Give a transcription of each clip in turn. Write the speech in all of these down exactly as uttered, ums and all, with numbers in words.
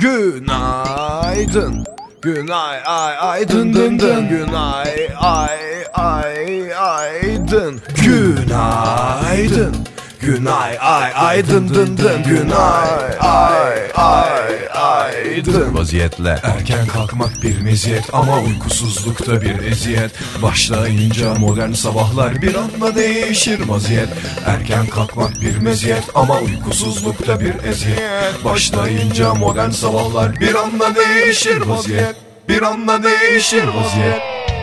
Günaydın. Günay ay ay dın dın dın. Günay ay ay ay dın. Günaydın. Günay ay ay dın dın dın. Günay ay ay ay dın. Vaziyetle erken kalkmak bir meziyet ama uykusuzlukta bir eziyet. Başlayınca modern sabahlar bir anda değişir vaziyet. Erken kalkmak bir meziyet ama uykusuzlukta bir eziyet. Başlayınca modern sabahlar bir anda değişir vaziyet. Bir anda değişir vaziyet.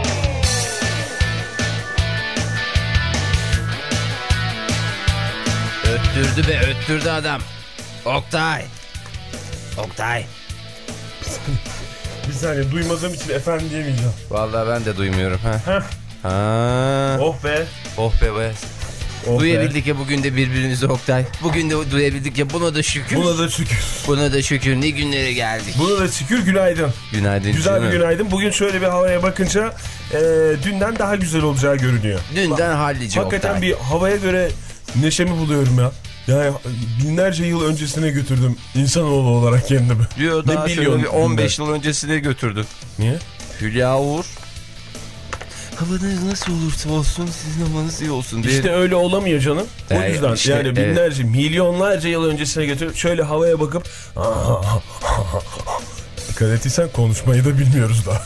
Öttürdü be öttürdü adam. Oktay. Oktay. Bir saniye, duymadığım için efendim diyemeyeceğim. Vallahi ben de duymuyorum ha. Heh. Ha. Oh be. Oh be be. Oh Duyabildik be. ya bugün de birbirimizi Oktay. Bugün de duyabildik ya, buna da şükür. Buna da şükür. Buna da şükür, ne günlere geldik. Buna da şükür, günaydın. Günaydın. Güzel bir günaydın. Bugün şöyle bir havaya bakınca e, dünden daha güzel olacağı görünüyor. Dünden hallice Hakikaten Oktay. bir havaya göre neşemi buluyorum ya. Yani binlerce yıl öncesine götürdüm insanoğlu olarak kendimi. Diyor daha Ne şöyle bir milyon on beş yıl öncesine götürdün. Niye? Hülya Uğur. Havanız nasıl olursa olsun sizin havanız iyi olsun diye. İşte öyle olamıyor canım. O Yani yüzden işte, yani binlerce, evet. milyonlarca yıl öncesine götürüp şöyle havaya bakıp dikkat ettiysen konuşmayı da bilmiyoruz daha.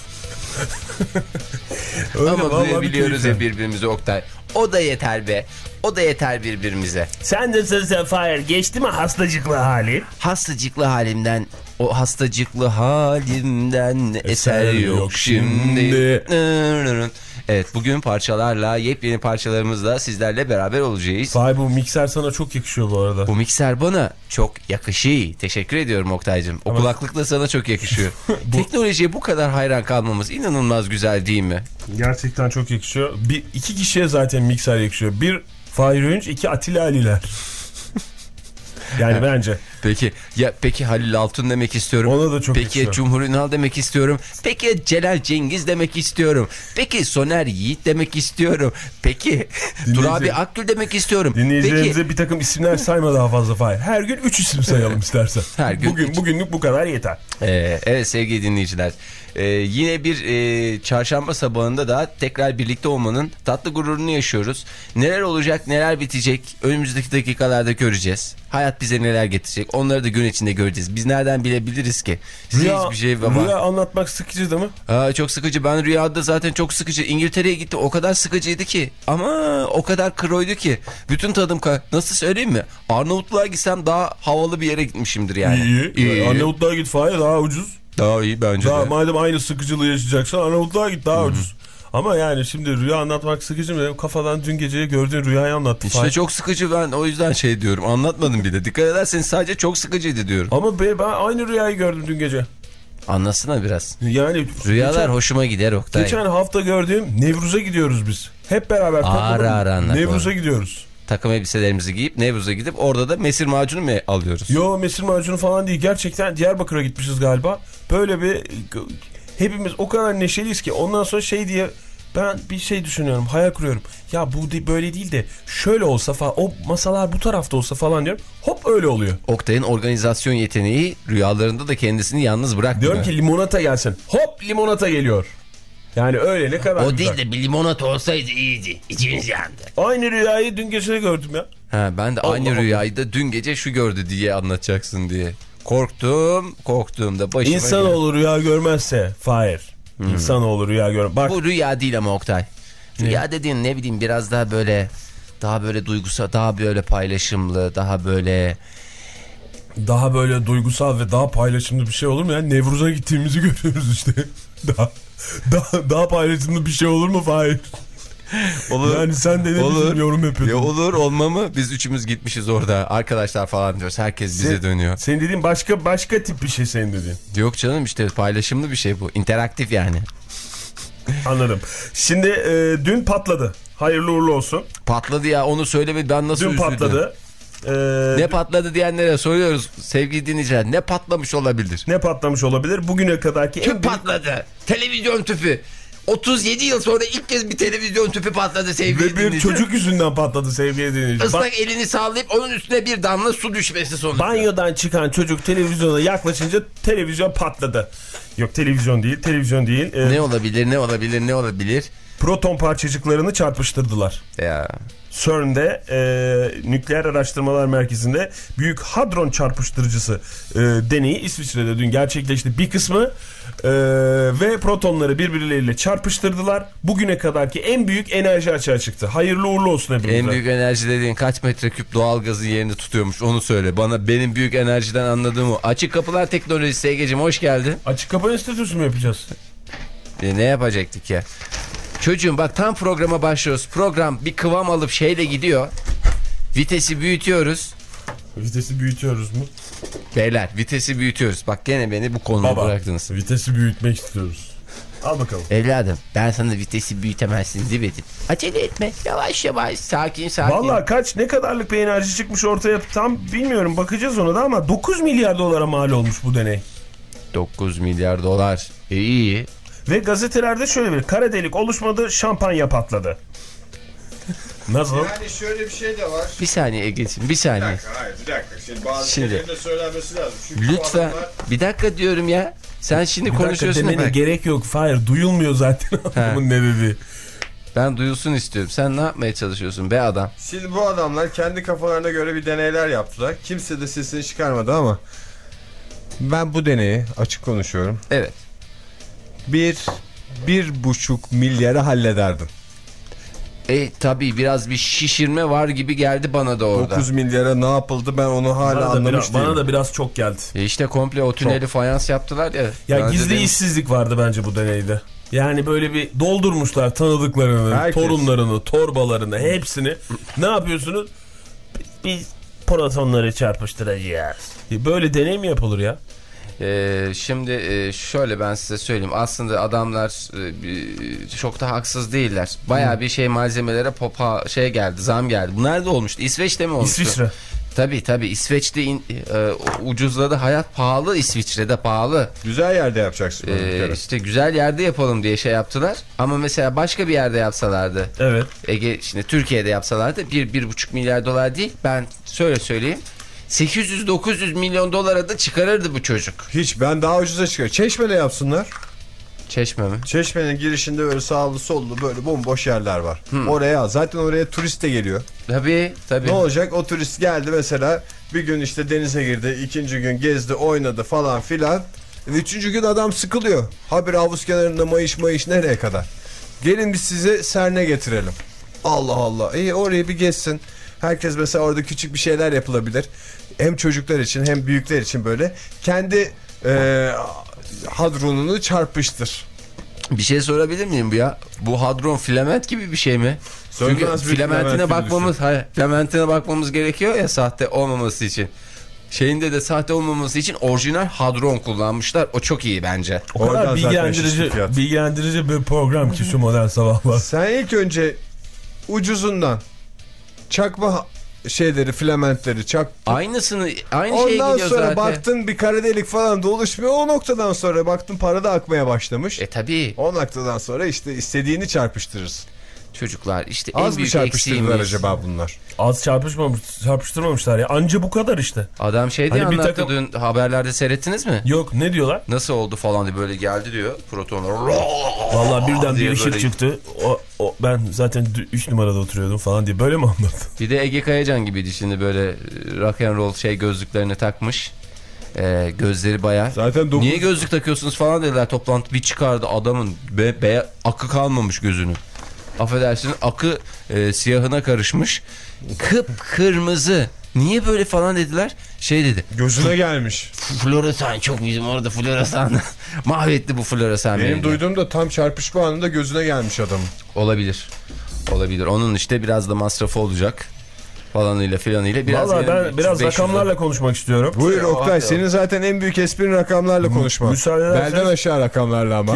Öyle, ama duyabiliyoruz ya keyifli. birbirimizi Oktay. O da yeter be. O da yeter birbirimize. Sen de sen Fahir, geçti mi hastacıklı hali? Hastacıklı halimden, o hastacıklı halimden eser, eser yok, yok şimdi. şimdi. Evet, bugün parçalarla, yepyeni parçalarımızla sizlerle beraber olacağız. Fahir, bu mikser sana çok yakışıyor bu arada. Bu mikser bana çok yakışıyor. Teşekkür ediyorum Oktay'cığım. O ama kulaklık da sana çok yakışıyor. bu... Teknolojiye bu kadar hayran kalmamız inanılmaz güzel değil mi? Gerçekten çok yakışıyor. Bir, iki kişiye zaten mikser yakışıyor. Bir Fahir Öğünç, iki Atilla Aliler. Yani bence. Peki ya peki Halil Altun demek istiyorum. Ona da çok Peki yakışıyor. Cumhur Ünal demek istiyorum. Peki Celal Cengiz demek istiyorum. Peki Soner Yiğit demek istiyorum. Peki Turabi Akgül demek istiyorum. Dinleyicilerimize Peki... bir takım isimler sayma daha fazla Fahir. Her gün üç isim sayalım istersen. Her gün Bugün üç. Bugünlük bu kadar yeter. Ee, evet sevgili dinleyiciler. Ee, yine bir e, çarşamba sabahında da tekrar birlikte olmanın tatlı gururunu yaşıyoruz. Neler olacak, neler bitecek önümüzdeki dakikalarda göreceğiz. Hayat bize neler getirecek, onları da gün içinde göreceğiz. Biz nereden bilebiliriz ki? Size Rüya, hiçbir şey var. Rüya anlatmak sıkıcı değil mi? Aa, çok sıkıcı. Ben rüyada zaten çok sıkıcı. İngiltere'ye gitti, o kadar sıkıcıydı ki. Ama o kadar kroydu ki. Bütün tadım nasıl söyleyeyim mi? Arnavutluğa gitsem daha havalı bir yere gitmişimdir yani. İyi. iyi. Arnavutluğa git Fahir, daha ucuz. Daha iyi bence daha, de. Madem aynı sıkıcılığı yaşayacaksan Arnavutluğa git, daha Hı-hı. ucuz. Ama yani şimdi rüya anlatmak sıkıcı mı? Kafadan dün gece gördüğün rüyayı anlattı. İşte Fahir. çok sıkıcı, ben o yüzden şey diyorum. Anlatmadım bile. Dikkat ederseniz sadece çok sıkıcıydı diyorum. Ama ben, ben aynı rüyayı gördüm dün gece. Anlatsana biraz. Yani rüyalar geçen, hoşuma gider Oktay. Geçen hafta gördüğüm Nevruz'a gidiyoruz biz. Hep beraber takılıp Nevruz'a gidiyoruz. Takım elbiselerimizi giyip Nevruz'a gidip orada da mesir macunu mu alıyoruz? Yo, mesir macunu falan değil. Gerçekten Diyarbakır'a gitmişiz galiba. Böyle bir hepimiz o kadar neşeliyiz ki ondan sonra şey diye ben bir şey düşünüyorum, hayal kuruyorum. Ya bu de böyle değil de şöyle olsa falan, o masalar bu tarafta olsa falan diyorum. Hop öyle oluyor. Oktay'ın organizasyon yeteneği rüyalarında da kendisini yalnız bırakmıyor. Diyorum ki limonata gelsin. Hop limonata geliyor. Yani öyle ne kadar o güzel. değil de bir limonata olsaydı iyiydi. İçimiz yandı. Aynı rüyayı dün gece gördüm ya. Ha, ben de Allah aynı Allah. Rüyayı da dün gece şu gördü diye anlatacaksın diye. Korktum, korktuğumda başıma İnsanoğlu rüya görmezse Fahir. Hmm. İnsanoğlu rüya görmez. Bak. Bu rüya değil ama Oktay. Rüya ne? Dediğin ne bileyim biraz daha böyle, daha böyle duygusal, daha böyle paylaşımlı, daha böyle... Daha böyle duygusal ve daha paylaşımlı bir şey olur mu? Yani Nevruz'a gittiğimizi görüyoruz işte. daha, daha, daha paylaşımlı bir şey olur mu Fahir? Olur. Yani sen de ne olur. Yorum yapıyorsun? Ya olur, olma mı? Biz üçümüz gitmişiz orada. Arkadaşlar falan diyoruz. Herkes bize sen, dönüyor. Senin dediğin başka başka tip bir şey senin dediğin. Yok canım, işte paylaşımlı bir şey bu. İnteraktif yani. Anladım. Şimdi e, dün patladı. Hayırlı uğurlu olsun. Patladı ya, onu söyleme, ben nasıl dün üzüldüm. Dün patladı. Ee, ne patladı diyenlere soruyoruz sevgili dinleyiciler. Ne patlamış olabilir? Ne patlamış olabilir? Bugüne kadarki tüp en büyük... patladı. Televizyon tüpü. otuz yedi yıl sonra ilk kez bir televizyon tüpü patladı sevgili Ve bir dinleyiciler. çocuk yüzünden patladı sevgili dinleyiciler. Islak elini sallayıp onun üstüne bir damla su düşmesi sonucu. Banyodan çıkan çocuk televizyona yaklaşınca televizyon patladı. Yok televizyon değil, televizyon değil. Ee, Ne olabilir, ne olabilir, ne olabilir? proton parçacıklarını çarpıştırdılar. Ya. C E R N'de e, Nükleer Araştırmalar Merkezi'nde Büyük Hadron Çarpıştırıcısı e, deneyi İsviçre'de dün gerçekleşti. Bir kısmı e, ve protonları birbirleriyle çarpıştırdılar. Bugüne kadarki en büyük enerji açığa çıktı. Hayırlı uğurlu olsun hepimize. En büyük enerji dediğin kaç metreküp doğalgazın yerini tutuyormuş onu söyle. Bana benim büyük enerjiden anladığım o. Açık Kapılar Teknolojisi Ege'cim hoş geldin. Açık Kapı Enstitüsü mü yapacağız? E, ne yapacaktık ya? Çocuğum bak tam programa başlıyoruz. Program bir kıvam alıp şeyle gidiyor. Vitesi büyütüyoruz. Vitesi büyütüyoruz mu? Beyler vitesi büyütüyoruz. Bak gene beni bu konuya Baba, bıraktınız. vitesi büyütmek istiyoruz. Al bakalım. Evladım ben sana vitesi büyütemezsin demedim. Acele etme yavaş yavaş sakin sakin. Vallahi kaç ne kadarlık bir enerji çıkmış ortaya tam bilmiyorum, bakacağız ona da, ama dokuz milyar dolara mal olmuş bu deney. dokuz milyar dolar. E, iyi. Ve gazetelerde şöyle bir kara delik oluşmadı, şampanya patladı. Nasıl? Yani şöyle bir şey de var. Bir saniye Ege'ciğim bir saniye. Bir dakika, hayır bir dakika. Şimdi bazı Şimdi. şeylerin de söylenmesi lazım. Çünkü bu Lütfen adamlar... bir dakika diyorum ya. Sen şimdi Bir dakika konuşuyorsun. demene Bak. gerek yok. Hayır, duyulmuyor zaten adamın ne dediği. Ben duyulsun istiyorum. Sen ne yapmaya çalışıyorsun be adam? Şimdi bu adamlar kendi kafalarına göre bir deneyler yaptılar. Kimse de sesini çıkarmadı ama ben bu deneyi açık konuşuyorum. Evet. Bir, bir buçuk milyara hallederdim. E tabii biraz bir şişirme var gibi geldi bana da orada. dokuz milyara ne yapıldı ben onu hala Bana da, anlamış biraz, değilim. bana da biraz çok geldi. E işte komple o tüneli Çok. fayans yaptılar ya. Ya Ben gizli dedim, işsizlik vardı bence bu deneyde. Yani böyle bir doldurmuşlar tanıdıklarını, Herkes. torunlarını, torbalarını, hepsini. Ne yapıyorsunuz? Biz protonları çarpıştıracağız. Böyle deney mi yapılır ya? Ee, şimdi e, şöyle ben size söyleyeyim. Aslında adamlar e, bir- çok da haksız değiller. Bayağı bir şey malzemelere popa şey geldi, zam geldi. Bu nerede olmuştu? İsveç'te mi olmuştu? İsviçre. Tabii tabii İsveç'te in, e, ucuzladı. Hayat pahalı, İsviçre'de pahalı. Güzel yerde yapacaksın bunu bir Ee, kere. işte güzel yerde yapalım diye şey yaptılar. Ama mesela başka bir yerde yapsalardı. Evet. Ege şimdi Türkiye'de yapsalardı bir bir buçuk milyar dolar değil. Ben şöyle söyleyeyim. sekiz yüz dokuz yüz milyon dolara da çıkarırdı bu çocuk. Hiç, ben daha ucuza çıkıyorum. Çeşme'de yapsınlar. Çeşme mi? Çeşme'nin girişinde böyle sağlı sollu böyle bomboş yerler var. Hmm. Oraya zaten oraya turist de geliyor. Tabii tabii. Ne olacak? O turist geldi mesela, bir gün işte denize girdi, ikinci gün gezdi, oynadı falan filan. Üçüncü gün adam sıkılıyor. Habire havuz kenarında mayış mayış nereye kadar? Gelin biz size Serne getirelim. Allah Allah. İyi, orayı bir gezsin. Herkes mesela orada küçük bir şeyler yapılabilir. Hem çocuklar için hem büyükler için böyle. Kendi e, hadronunu çarpıştır. Bir şey sorabilir miyim bu ya? Bu hadron filament gibi bir şey mi? Çünkü Sönmez bir filamentine filament bakmamız, hayır, filamentine bakmamız gerekiyor ya sahte olmaması için. Şeyinde de sahte olmaması için orijinal hadron kullanmışlar. O çok iyi bence. O kadar Oradan zaten bilgilendirici, şişti fiyat. bilgilendirici bir program ki şu modern sabahlar. Sen ilk önce ucuzundan çakma şeyleri, filamentleri çak. Aynısını, aynı şeye Ondan gidiyor sonra zaten. baktın bir kara delik falan da oluşmuyor. O noktadan sonra baktın para da akmaya başlamış. E tabii. O noktadan sonra işte istediğini çarpıştırırsın. Çocuklar işte en Az mı büyük çarpıştırdılar eksiğimiz. acaba bunlar? Az çarpışmamış, çarpıştırmamışlar ya. Anca bu kadar işte. Adam şey diye Hani bir anlattı takım- dün haberlerde seyrettiniz mi? Yok, ne diyorlar? Nasıl oldu falan diye böyle geldi diyor protonlar. Vallahi birden bir diye ışık böyle- çıktı. O, o ben zaten üç numarada oturuyordum falan diye böyle mi anlattın? Bir de Ege Kayacan gibiydi şimdi böyle e, rock and roll şey gözlüklerini takmış. Ee, gözleri bayağı. Zaten dokuz... Niye gözlük takıyorsunuz falan dediler toplantı. Bir çıkardı adamın be, be, akı kalmamış gözünün. Affedersiniz akı e, siyahına karışmış. Kıpkırmızı. Niye böyle falan dediler. Şey dedi. Gözüne gelmiş. Floresan çok bizim orada floresan. Mahvetti bu floresan. Benim beni. duyduğum da tam çarpışma anında gözüne gelmiş adamın. Olabilir. Olabilir. Onun işte biraz da masrafı olacak. Falanıyla filanıyla. Biraz Vallahi ben yani biraz üç yüz beş yüz rakamlarla konuşmak istiyorum. Buyur Ya, Oktay, hadi senin zaten en büyük esprin rakamlarla konuşma. müsaade ederseniz- Belden aşağı rakamlarla ama.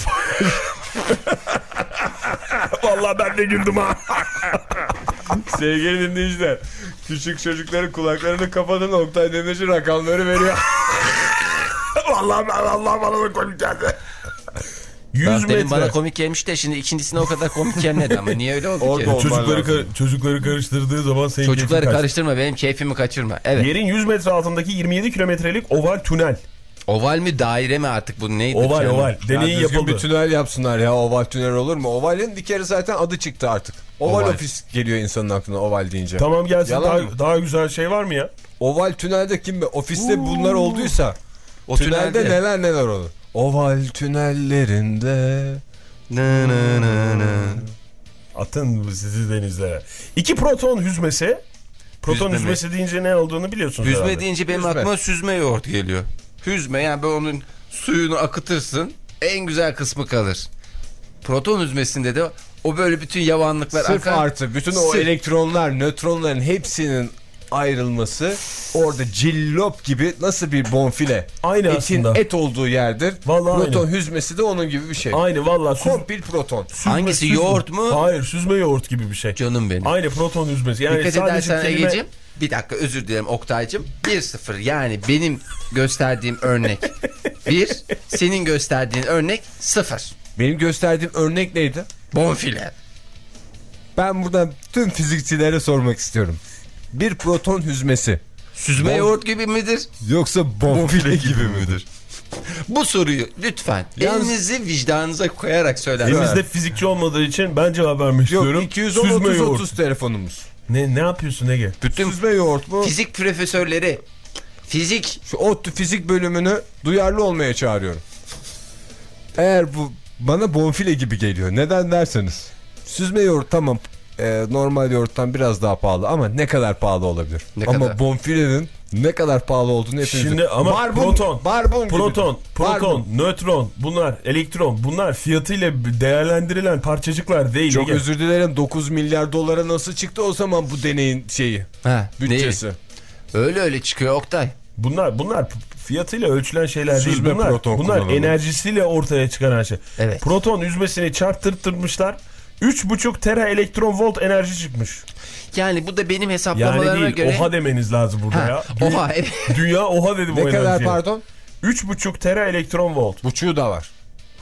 Vallahi ben de güldüm ha. Sevgili dinleyiciler, küçük çocukların kulaklarını kapatın, Oktay Demirci rakamları veriyor. Vallahi ben Allah bana da komik geldi. yüz Bak, demin metre. bana komik gelmiş de şimdi ikincisine o kadar komik gelmedi ama niye öyle oldu Orada ki? olman Çocukları, lazım. kar- çocukları karıştırdığı zaman senin Çocukları keyfin kaç. karıştırma, benim keyfimi kaçırma. Evet. Yerin yüz metre altındaki yirmi yedi kilometrelik oval tünel. Oval mi daire mi artık bu neydi? Oval canım? oval. Deneyi Ya düzgün yapıldı. bir tünel yapsınlar ya, oval tünel olur mu? Ovalin bir kere zaten adı çıktı artık. Oval, Oval. ofis geliyor insanın aklına oval deyince. Tamam gelsin, Yalan daha, mı? daha güzel şey var mı ya? Oval tünelde kim be? Ofiste bunlar olduysa O tünelde, tünelde- neler neler olur. Oval tünellerinde. Nı nı nı nı. Atın sizi denizlere. İki proton hüzmesi. Proton Hüzme mi? hüzmesi deyince ne olduğunu biliyorsunuz Hüzme herhalde. deyince benim Hüzme. aklıma süzme yoğurt geliyor. Hüzme, yani böyle onun suyunu akıtırsın, en güzel kısmı kalır. Proton hüzmesinde de o böyle bütün yavanlıklar Sırf akar. artı bütün o Sırf- elektronlar, nötronların hepsinin ayrılması orada cillop gibi, nasıl bir bonfile. Aynı Etin aslında. et olduğu yerdir. Vallahi proton aynı. hüzmesi de onun gibi bir şey. Aynı valla. Süz, Kompil proton. süzme- Hangisi, süzme- yoğurt mu? Hayır, süzme yoğurt gibi bir şey. Canım benim. Aynı proton hüzmesi. Yani Dikkat sadece edersen kelime... Ege'ciğim, bir dakika özür dilerim Oktay'cığım, bir sıfır, yani benim gösterdiğim örnek bir, senin gösterdiğin örnek sıfır. Benim gösterdiğim örnek neydi? Bonfile. Ben buradan tüm fizikçilere sormak istiyorum. Bir proton hüzmesi Süzme Bon- yoğurt gibi midir? yoksa bonfile gibi midir? Bu soruyu lütfen Yalnız- elinizi vicdanınıza koyarak söyler. Elimizde fizikçi olmadığı için ben cevap vermek Yok, istiyorum. iki yüz on Süzme otuz yoğurt. otuz telefonumuz. Ne, ne yapıyorsun Ege? Bütün Süzme yoğurt mu? fizik profesörleri, fizik Şu ODTÜ fizik bölümünü duyarlı olmaya çağırıyorum. Eğer bu bana bonfile gibi geliyor. Neden derseniz. Süzme yoğurt tamam, e, normal yoğurttan biraz daha pahalı ama ne kadar pahalı olabilir? Ne ama kadar? bonfilenin ne kadar pahalı olduğunu hepiniz Şimdi ama barbun, proton, barbun gibi. proton, proton, Barbun. nötron, bunlar elektron, bunlar fiyatıyla değerlendirilen parçacıklar değil. Çok Ege. özür dilerim, dokuz milyar dolara nasıl çıktı o zaman bu deneyin şeyi, ha, bütçesi? neyi? Öyle öyle çıkıyor Oktay. Bunlar bunlar fiyatıyla ölçülen şeyler Süzme değil. Bunlar, proton bunlar kullanalım. enerjisiyle ortaya çıkan şey. Evet. Proton hüzmesini çarptırtırmışlar. üç buçuk tera elektron volt enerji çıkmış. Yani bu da benim Yani hesaplamalarıma değil, göre. oha demeniz lazım burada Ha, ya. Dünya, oha, evet. dünya oha dedi bu Ne kadar enerjiye. pardon? üç buçuk tera elektron volt. Buçuğu da var.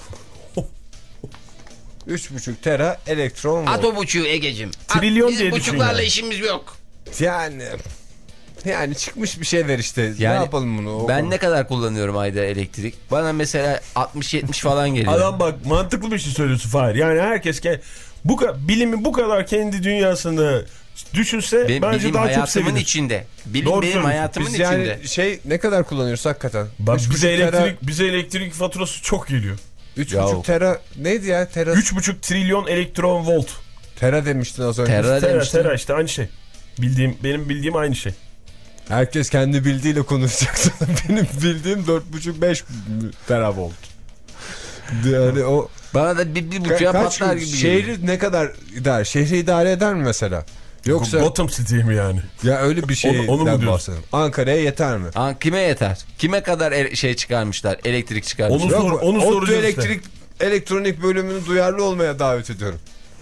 üç buçuk tera elektron volt. At o buçuğu Ege'cim. Trilyon Bizim diye düşün buçuklarla yani. işimiz yok. Yani yani çıkmış bir şeyler işte. ne Yani yapalım bunu? O Ben konu. ne kadar kullanıyorum ayda elektrik? Bana mesela altmış yetmiş falan geliyor. Adam bak mantıklı bir şey söylüyorsun Fahir. Yani herkes ke- bu ka- bilimi bu kadar kendi dünyasında düşünse benim bence bilim daha çok hayatımın sevinir. içinde. Bilim Doğru benim söylüyorsun. hayatımın Biz yani içinde. şey ne kadar kullanıyoruz hakikaten? Bak Üç bize buçuk tera- elektrik bize elektrik faturası çok geliyor. üç Yahu. buçuk tera neydi ya? Tera, üç buçuk trilyon elektron volt. tera demiştin az önce. Tera Tera demiştim. tera işte aynı şey. Bildiğim benim bildiğim aynı şey. Herkes kendi bildiğiyle konuşacak. Benim bildiğim dört buçuk beş teravolt. Yani o Bana da bir, bir ka- buçuğa kaç patlar gibi geliyor. şehri ne kadar idare? Şehri idare eder mi mesela? Yoksa Gotham City mi yani? ya öyle bir şeyden Onu- onu mu diyorsun? bahsedelim. Ankara'ya yeter mi? Aa, kime yeter? Kime kadar el- şey çıkarmışlar? Elektrik Onu çıkarmışlar. sor- Yok, onu ODTÜ soracağız işte. elektrik elektronik bölümünü duyarlı olmaya davet ediyorum.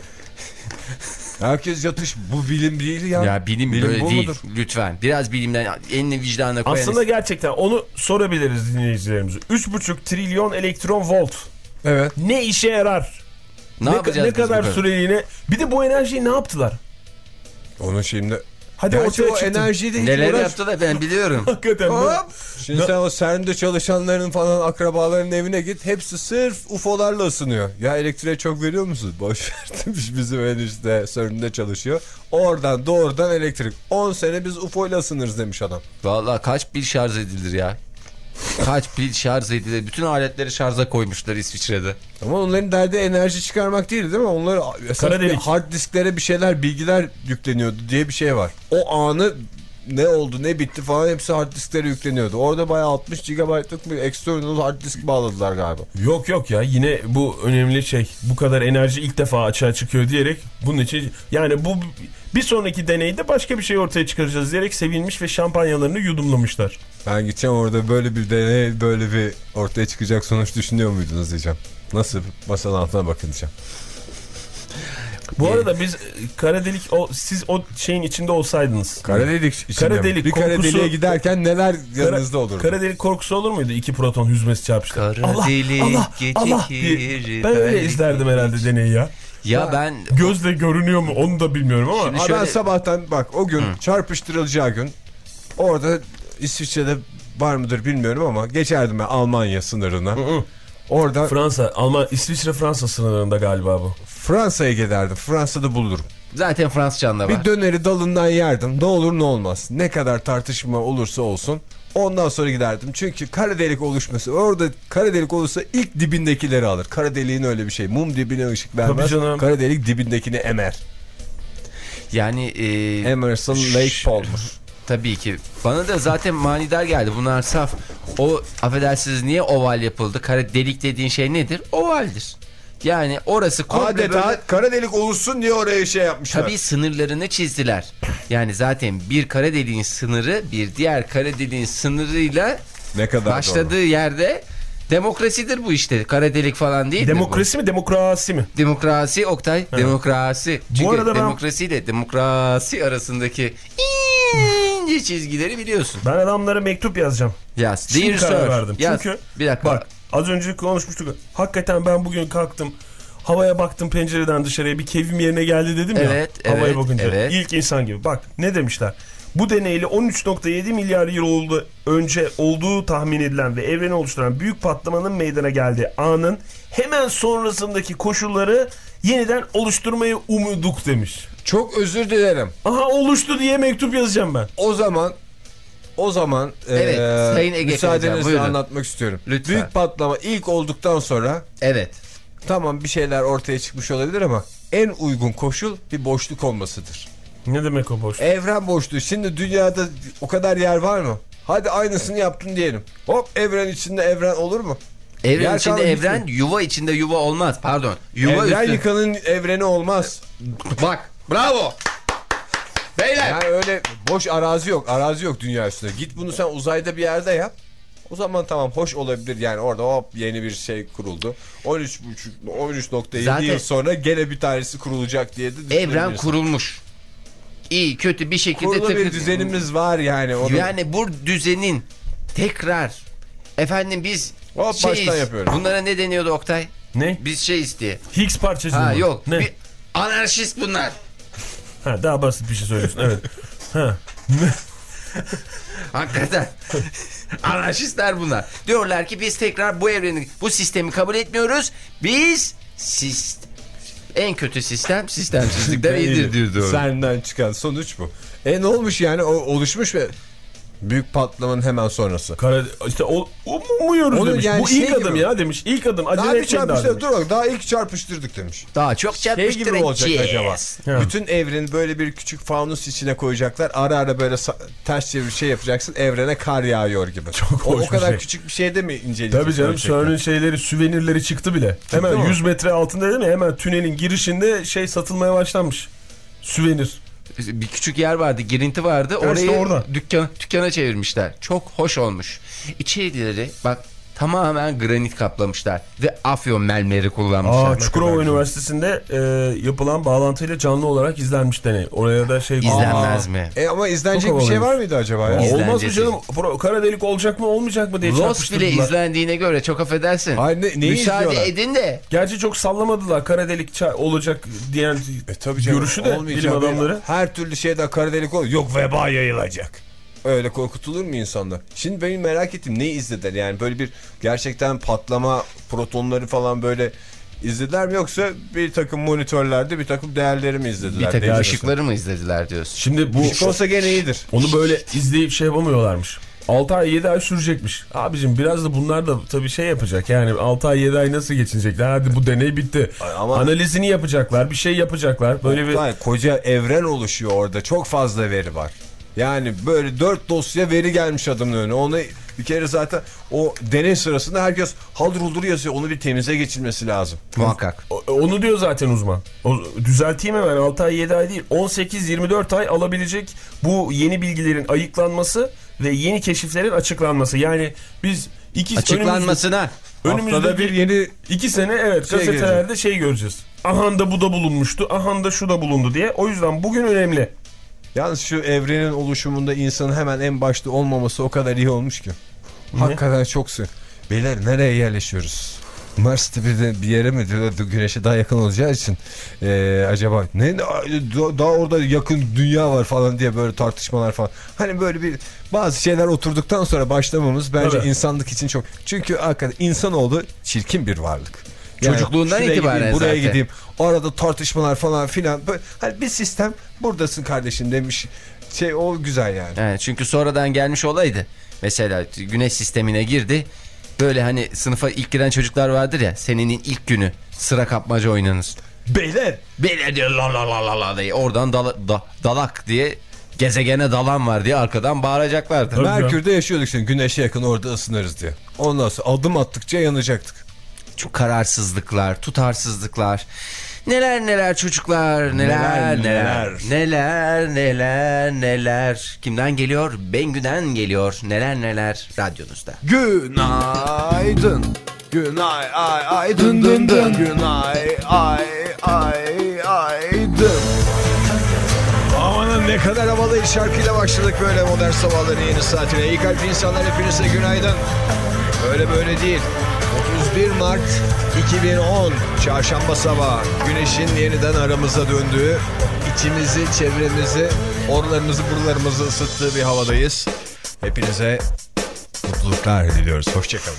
Herkes yatış, bu bilim değil ya. Ya bilim, Bilim böyle bu değil. mudur? Lütfen. Biraz bilimden elini vicdanına koyarız. Aslında gerçekten onu sorabiliriz dinleyicilerimize. üç buçuk trilyon elektron volt. Evet. Ne işe yarar? ne, Ne, yapacağız ne biz bu kadar süreliğine? Bir de bu enerjiyi ne yaptılar? Onun şimdi Hadi gerçi ortaya o çıktı. enerjiyle hiç Neler uğraş- yaptı da ben biliyorum. Hakikaten. Hop! ne- Şimdi sen o CERN'de çalışanların falan akrabaların evine git. Hepsi sırf U F O'larla ısınıyor. Ya elektriğe çok veriyor musun? Boş ver demiş, bizim enişte CERN'de çalışıyor. Oradan doğrudan elektrik. on sene biz U F O ile ısınırız demiş adam. Vallahi kaç pil şarj edilir ya? Kaç pil şarj edilir? Bütün aletleri şarja koymuşlar İsviçre'de. Ama onların derdi enerji çıkarmak değil değil mi? Onlar esas Kara bir delik. hard disklere bir şeyler, bilgiler yükleniyordu diye bir şey var. O anı ne oldu ne bitti falan hepsi hard disklere yükleniyordu. Orada bayağı altmış gigabaytlık bir external hard disk bağladılar galiba. Yok yok ya, yine bu önemli şey. Bu kadar enerji ilk defa açığa çıkıyor diyerek bunun için, yani bu bir sonraki deneyde başka bir şey ortaya çıkaracağız diyerek sevinmiş ve şampanyalarını yudumlamışlar. Ben gideceğim orada böyle bir deney, böyle bir ortaya çıkacak sonuç düşünüyor muydunuz diyeceğim. Nasıl masanın altına bakın diyeceğim. Bu arada biz kara delik o, siz o şeyin içinde olsaydınız. Kara delik içinde kara delik bir korkusu, kara deliğe giderken neler yanınızda kara, olurdu? Kara delik korkusu olur muydu? İki proton hüzmesi çarpıştı. Kara Allah, delik Allah, gecikir, Allah diye. Ben öyle belki izlerdim herhalde deneyi ya. Ya ben Gözle görünüyor mu onu da bilmiyorum ama. Şimdi Aa, şöyle- Ben sabahtan bak o gün Hı. çarpıştırılacağı gün orada İsviçre'de var mıdır bilmiyorum ama geçerdim ben Almanya sınırına. Hı hı. Orada Fransa, Alman, İsviçre Fransa sınırlarında galiba bu. Fransa'ya giderdim. Fransa'da bulurum. zaten Fransızcan da var. Bir döneri dalından yerdim. Ne olur ne olmaz. Ne kadar tartışma olursa olsun. Ondan sonra giderdim. Çünkü kara delik oluşması. Orada kara delik olursa ilk dibindekileri alır. Kara deliğin öyle bir şey. Mum dibine ışık vermez. Kara delik dibindekini emer. Yani e, Emerson Lake Palmer. tabii ki. Bana da zaten manidar geldi. Bunlar saf. O affedersiniz niye oval yapıldı? Kara delik dediğin şey nedir? Ovaldir. Yani orası komple Adeta böyle... kara delik oluşsun diye oraya şey yapmışlar. Tabii sınırlarını çizdiler. Yani zaten bir kara deliğin sınırı bir diğer kara deliğin sınırıyla Ne kadar başladığı doğru. yerde demokrasidir bu işte. Kara delik falan değil. Demokrasi mi demokrasi mi? Demokrasi Oktay. Evet. Demokrasi. Çünkü arada ben- demokrasiyle demokrasi arasındaki ince çizgileri biliyorsun. Ben adamlara mektup yazacağım. Yaz. Şimdi Dear karar sir. verdim. Yaz. Çünkü bir dakika. bak az önce konuşmuştuk. Hakikaten ben bugün kalktım. Havaya baktım pencereden dışarıya bir keyfim yerine geldi dedim ya. Evet, Havaya evet, bakınca. evet. İlk insan gibi. Bak ne demişler. Bu deneyle on üç nokta yedi milyar yıl oldu önce olduğu tahmin edilen ve evreni oluşturan büyük patlamanın meydana geldiği anın hemen sonrasındaki koşulları yeniden oluşturmayı umuduk demiş. Çok özür dilerim. Aha oluştu diye mektup yazacağım ben. O zaman o zaman Evet, eee, Sayın Ege Kayacan, müsaadenizle buyurun. anlatmak istiyorum. Lütfen. Büyük patlama ilk olduktan sonra Evet. tamam bir şeyler ortaya çıkmış olabilir ama en uygun koşul bir boşluk olmasıdır. Ne demek o boş? Evren boşluğu. Şimdi dünyada o kadar yer var mı? Hadi aynısını yaptın diyelim. Hop evren içinde evren olur mu? Evren Yer içinde kalmadı evren, gitti. yuva içinde yuva olmaz. Pardon. Yuva Evren üstü. yıkanın evreni olmaz. Bak. Bravo. Beyler. Yani öyle boş arazi yok. Arazi yok dünya üstünde. Git bunu sen uzayda bir yerde yap. O zaman tamam hoş olabilir yani orada hop yeni bir şey kuruldu. on üç nokta yedi Zaten- yıl sonra gene bir tanesi kurulacak diye de düşünebilirsin. Evren kurulmuş. İyi kötü bir şekilde Kurulu bir tıkı- düzenimiz var yani. Onu... Yani bu düzenin tekrar efendim biz Hop, şeyiz. baştan yapıyoruz. Bunlara ne deniyordu Oktay? Ne? Biz şeyiz diye. Higgs parçacığı Ha mı? yok. Ne? Bir anarşist bunlar. Ha, daha basit bir şey söylüyorsun. Evet. Ha. Hakikaten. Anarşistler bunlar. Diyorlar ki biz tekrar bu evreni, bu sistemi kabul etmiyoruz. Biz sist en kötü sistem sistemsizlikten iyidir diyor. Senden çıkan sonuç bu. E ne olmuş yani o oluşmuş ve büyük patlamanın hemen sonrası. Kara, işte o, umuyoruz Onu demiş. yani Bu şey ilk adım gibi. ya demiş. İlk adım. Acele Daha bir etmeyin daha çarpıştırdık. demiş. Dur bak daha ilk çarpıştırdık demiş. Daha çok Şey çarpıştırın. gibi olacak acaba? Ha. Bütün evreni böyle bir küçük fanus içine koyacaklar. Ara ara böyle ters çevir şey yapacaksın. Evrene kar yağıyor gibi. Çok o, hoş o bir kadar şey. küçük bir şeyde mi inceleyeceğiz? Tabii canım gerçekten? CERN'ün şeyleri, süvenirleri çıktı bile. Hemen mi? yüz metre altında değil mi? Hemen tünelin girişinde şey satılmaya başlanmış. Süvenir. Bir küçük yer vardı, girinti vardı. Ha, Orayı işte orada. dükkan, dükkana çevirmişler. Çok hoş olmuş. İçerileri bak tamamen granit kaplamışlar. Ve afyon mermeri kullanmışlar. Aa, Çukurova Üniversitesi'nde e, yapılan bağlantıyla canlı olarak izlenmiş deney. Oraya da şey... İzlenmez Aa. mi? E ama izlenecek Çok bir şey havalıymış. var mıydı acaba ya? Aa, İzlenecek. olmaz mı canım? Pro- Kara delik olacak mı olmayacak mı diye Lost bile çarpıştırdılar. izlendiğine göre çok affedersin. Hayır, ne- neyi Müsaade izliyorlar? edin de. Gerçi çok sallamadılar kara delik ça- olacak diyen E tabii canım, görüşü de olmayacak. bilim adamları. Her türlü şeyden kara delik olur. Yok veba yayılacak. Öyle korkutulur mu insanlar? Şimdi benim merak ettim neyi izlediler yani böyle bir gerçekten patlama protonları falan böyle izlediler mi yoksa bir takım monitörlerde bir takım değerleri mi izlediler? Bir takım Değişik. ışıkları mı izlediler diyorsun? Şimdi bu Işık olsa gene iyidir. onu böyle izleyip şey yapamıyorlarmış. altı ay yedi ay sürecekmiş. Abicim biraz da bunlar da tabii şey yapacak. Yani altı ay yedi ay nasıl geçinecekler? Hadi bu deney bitti. Ama- Analizini yapacaklar. Bir şey yapacaklar. Böyle bir Hayır, koca evren oluşuyor orada. Çok fazla veri var. Yani böyle dört dosya veri gelmiş adamın önüne. Onu bir kere zaten o deney sırasında herkes haldır huldur yazıyor. Onu bir temize geçilmesi lazım. Muhakkak. O- onu diyor zaten uzman. O, düzelteyim hemen altı ay yedi ay değil. on sekiz yirmi dört ay alabilecek bu yeni bilgilerin ayıklanması ve yeni keşiflerin açıklanması. Yani biz iki Açıklanmasına. önümüzde, Haftada bir yeni iki sene evet şey gazetelerde şey göreceğiz. Aha da bu da bulunmuştu. Aha da şu da bulundu diye. O yüzden bugün önemli. Yalnız şu evrenin oluşumunda insanın hemen en başta olmaması o kadar iyi olmuş ki. Ne? Hakikaten çok sığ. Beyler nereye yerleşiyoruz? Mars tipi bir yere mi diyor? Güneşe daha yakın olacağı için ee, acaba ne daha orada yakın dünya var falan diye böyle tartışmalar falan. Hani böyle bir bazı şeyler oturduktan sonra başlamamız bence evet. insanlık için çok. Çünkü hakikaten insanoğlu çirkin bir varlık. Yani çocukluğundan itibaren gideyim, buraya zaten. gideyim. Arada tartışmalar falan filan. Böyle, hani bir sistem buradasın kardeşim demiş. Şey o güzel yani. yani. Çünkü sonradan gelmiş olaydı. Mesela güneş sistemine girdi. Böyle hani sınıfa ilk giren çocuklar vardır ya. Senenin ilk günü sıra kapmaca oynanır. Beyler. Beyler diyor la la la la la diye. Oradan dala, da, dalak diye gezegene dalan var diye arkadan bağıracaklardı. Merkür'de yaşıyorduk şimdi. Güneşe yakın orada ısınırız diye. Ondan sonra adım attıkça yanacaktık. Çok kararsızlıklar, tutarsızlıklar. Neler neler çocuklar, neler neler neler neler neler neler. Kimden geliyor? Bengü'den geliyor. Neler neler radyonuzda. Günaydın. Günay ay ay dın dın dın. Günay ay ay ay dın. Amanın ne kadar havalı şarkıyla başladık böyle modern sabahların yeni saatine. İyi kalp insanlar hepinize günaydın. Öyle böyle değil. otuz bir Mart iki bin on Çarşamba sabahı güneşin yeniden aramıza döndüğü, içimizi, çevremizi, orlarımızı, buralarımızı ısıttığı bir havadayız. Hepinize mutluluklar diliyoruz. Hoşçakalın.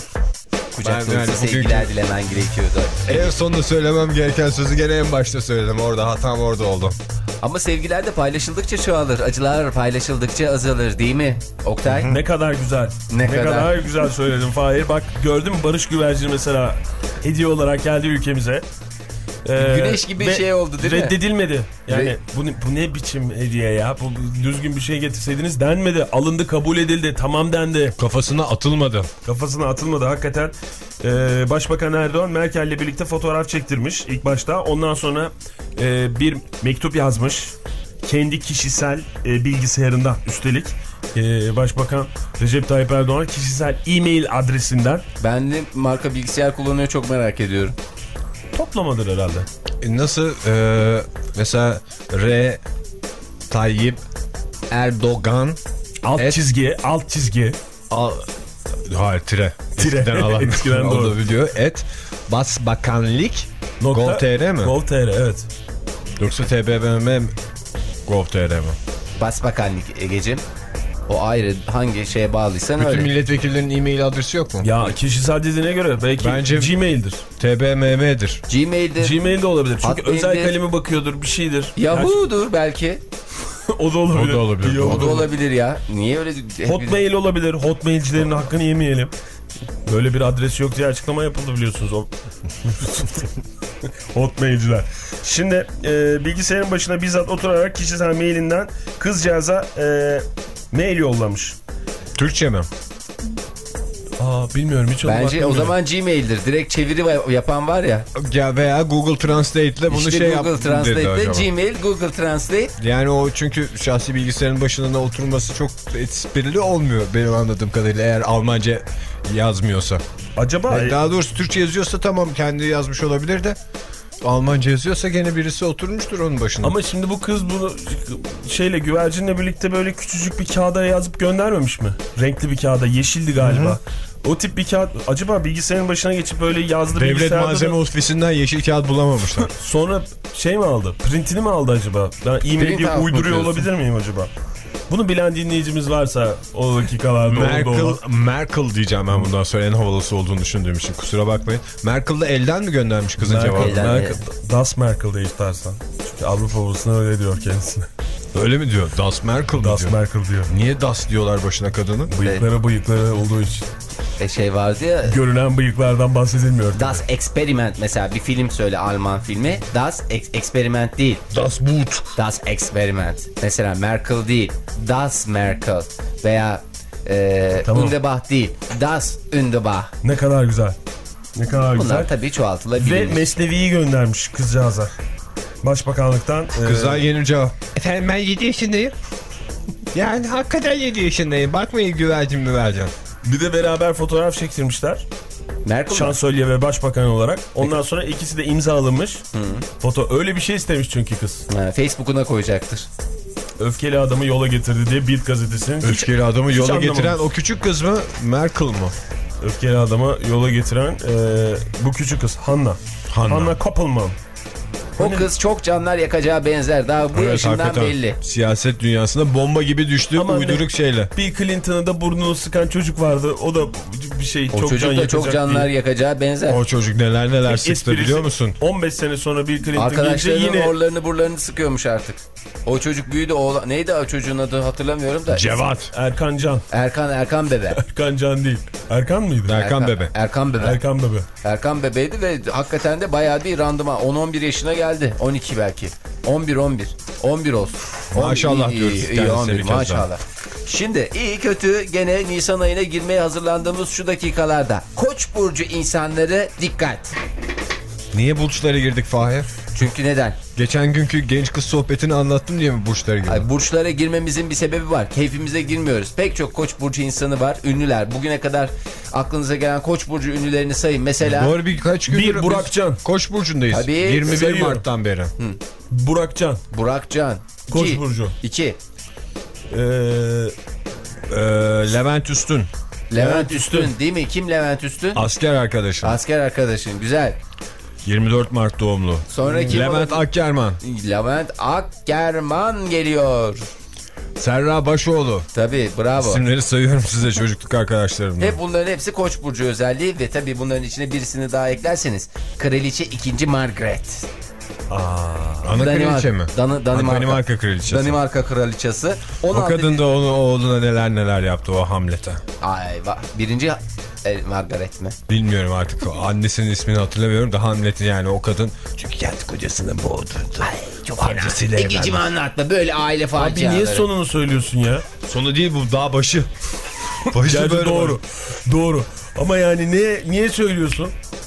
Kucak dolusu sevgiler dilemen gerekiyordu. En sonunda söylemem gereken sözü gene en başta söyledim. Orada hatam orada oldu. Ama sevgiler de paylaşıldıkça çoğalır. Acılar paylaşıldıkça azalır değil mi Oktay? Ne kadar güzel. Ne, ne kadar... kadar güzel söyledin Fahir. Bak gördün mü Barış Güvercin mesela hediye olarak geldi ülkemize. Ee, Güneş gibi bir şey oldu değil mi? Reddedilmedi. Yani Re bu, bu ne biçim hediye ya? Bu, düzgün bir şey getirseydiniz denmedi. Alındı, kabul edildi, tamam dendi. Kafasına atılmadı. Kafasına atılmadı hakikaten. Ee, Başbakan Erdoğan Merkel'le birlikte fotoğraf çektirmiş ilk başta. Ondan sonra e, bir mektup yazmış. Kendi kişisel e, bilgisayarından üstelik. Ee, Başbakan Recep Tayyip Erdoğan kişisel e-mail adresinden. Ben de marka bilgisayar kullanıyor, çok merak ediyorum. Toplamadır herhalde. E nasıl e, mesela R Tayyip Erdoğan alt et, çizgi alt çizgi al, hayır tire tire eskiden alan eskiden doğru biliyor et Başbakanlık Gov.tr mi? Gov.tr evet. Yoksa T B M M Gov.tr mi? Başbakanlık Egeciğim. O ayrı, hangi şeye bağlıysan bütün öyle. Bütün milletvekillerinin e-mail adresi yok mu? Ya kişisel dediğine göre belki bence Gmail'dir. T B M M'dir. Gmail'dir. Gmail'de olabilir. Çünkü Hotmail'dir. özel kalemi bakıyordur, bir şeydir. Yahoo'dur belki. O da olabilir. O da olabilir. O da olabilir ya. Niye öyle? Hotmail olabilir. Hotmailcilerin hakkını yemeyelim. Böyle bir adres yok diye açıklama yapıldı biliyorsunuz. O Hotmailciler. Şimdi e, bilgisayarın başına bizzat oturarak kişisel mailinden kızcağıza e, mail yollamış. Türkçe mi? Aa bilmiyorum hiç. Bence o zaman Gmail'dir. Direkt çeviri yapan var ya. Ya veya Google Translate ile bunu işte şey Google yaptım Translate dedi acaba. Gmail, Google Translate. Yani o çünkü şahsi bilgisayarın başına oturması çok esprili olmuyor benim anladığım kadarıyla, eğer Almanca yazmıyorsa. Acaba? Yani daha doğrusu Türkçe yazıyorsa tamam, kendi yazmış olabilir de Almanca yazıyorsa gene birisi oturmuştur onun başına. Ama şimdi bu kız bunu şeyle, güvercinle birlikte böyle küçücük bir kağıda yazıp göndermemiş mi? Renkli bir kağıda, yeşildi galiba. Hı-hı. O tip bir kağıt acaba bilgisayarın başına geçip böyle yazdı. Devlet Malzeme da... Ofisi'nden yeşil kağıt bulamamışlar. Sonra şey mi aldı? Printini mi aldı acaba? Ben e-mail diye uyduruyor olabilir miyim acaba? Bunu bilen dinleyicimiz varsa o dakikalarda Merkel, Merkel diyeceğim ben bundan sonra, en havalısı olduğunu düşündüğüm için kusura bakmayın. Merkel de elden mi göndermiş kızın Merkel, cevabını? Merkel, Das Merkel de istersen. Çünkü Avrupa babasına öyle diyor kendisine. Öyle mi diyor? Das Merkel mi Das diyor? Merkel diyor. Niye Das diyorlar başına kadının? Bıyıkları bıyıkları olduğu için. E şey vardı ya. Görünen bıyıklardan bahsedilmiyor. Das Experiment mesela, bir film söyle, Alman filmi. Das Ex Experiment değil. Das Boot. Das Experiment. Mesela Merkel değil. Das Merkel. Veya e, tamam. Undebach değil. Das Undebach. Ne kadar güzel. Ne kadar Bunlar güzel. Bunlar tabii çoğaltılabilir. Ve Mesnevi'yi göndermiş kızcağıza. Başbakanlıktan. Kızlar e... yeni cevap. Efendim ben yedi yaşındayım. Yani hakikaten yedi yaşındayım. Bakmayın güvercin müvercin. Bir de beraber fotoğraf çektirmişler. Merkel Şansölye ve başbakan olarak. Ondan sonra ikisi de imzalamış. Hı. Foto öyle bir şey istemiş çünkü kız. Ha, Facebook'una koyacaktır. Öfkeli adamı yola getirdi diye Bild gazetesinin. Öfkeli adamı yola getiren o küçük kız mı? Merkel mı? Öfkeli adamı yola getiren e, bu küçük kız Hanna. Hanna, Hanna Koppelman. O hani... kız çok canlar yakacağı benzer. Daha bu evet, yaşından belli. Siyaset dünyasında bomba gibi düştü ama uyduruk şeyle. Bill Clinton'a da burnunu sıkan çocuk vardı. O da bir şey o çok çocuk can da çok canlar değil. Yakacağı benzer. O çocuk neler neler sıktı biliyor musun? on beş sene sonra Bill Clinton arkadaşlarının yine... orlarını burlarını sıkıyormuş artık. O çocuk büyüdü. Oğlan... Neydi o çocuğun adı hatırlamıyorum da. Cevat. Erkan Can. Erkan Erkan Bebe. Erkan Can değil. Erkan mıydı? Erkan, Erkan Bebe. Erkan Bebe. Erkan Bebe. Erkan Bebe'ydi ve hakikaten de bayağı bir randıman. on on bir yaşına geldi. on iki belki. on bir on bir. on bir olsun. Maşallah iyi, diyoruz. İyi, iyi, on bir, maşallah. Şimdi iyi kötü gene Nisan ayına girmeye hazırlandığımız şu dakikalarda. Koç burcu insanları dikkat. Niye burçlara girdik Fahir? Çünkü neden? Geçen günkü genç kız sohbetini anlattım diye mi burçlara girdik? Ay, burçlara girmemizin bir sebebi var. Keyfimize girmiyoruz. Pek çok koç burcu insanı var. Ünlüler. Bugüne kadar aklınıza gelen koç burcu ünlülerini sayın. Mesela. Doğru birkaç gündür. Bir Burakcan. Koç burcundayız. Tabii, yirmi bir sayıyorum. Mart'tan beri. Hı. Burakcan. Burakcan. Koç İki. burcu. İki. Ee, e, Levent Üstün. Levent Üstün değil mi? Kim Levent Üstün? Asker arkadaşın. Asker arkadaşın. Güzel. yirmi dört Mart doğumlu. Sonra kim Levent olabilir? Akgerman. Levent Akgerman geliyor. Serra Başoğlu. Tabii, bravo. İsimleri sayıyorum size çocukluk arkadaşlarımdan. Hep bunların hepsi Koç burcu özelliği ve tabii bunların içine birisini daha eklerseniz Kraliçe ikinci Margaret. Aa, ana Danimarka, kraliçe mi? Dan Danimarka, Danimarka kraliçesi. Danimarka kraliçesi. O kadın da onu oğluna neler neler yaptı o Hamlet'e. Ay, birinci e, Margaret mi? Bilmiyorum artık. Annesinin ismini hatırlamıyorum da Hamlet'i yani o kadın. Çünkü kendi kocasını boğdurdu. Ay, çok fena. İkicimi anlatma böyle aile faciaları. Abi niye sonunu söylüyorsun ya? Sonu değil bu, daha başı. Başı böyle doğru. Var. Doğru. Ama yani niye niye söylüyorsun?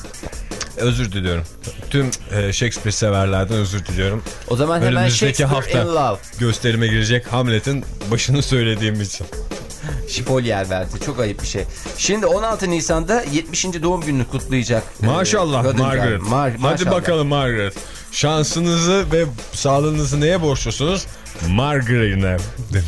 Özür diliyorum. Tüm e, Shakespeare severlerden özür diliyorum. O zaman hemen önümüzdeki Shakespeare in Love gösterime girecek Hamlet'in başını söylediğim için. Şipolyer verdi. Çok ayıp bir şey. Şimdi on altı Nisan'da yetmişinci doğum gününü kutlayacak. Maşallah ee, Margaret. Mar Hadi maşallah. bakalım Margaret. Şansınızı ve sağlığınızı neye borçlusunuz? Margarine demiş.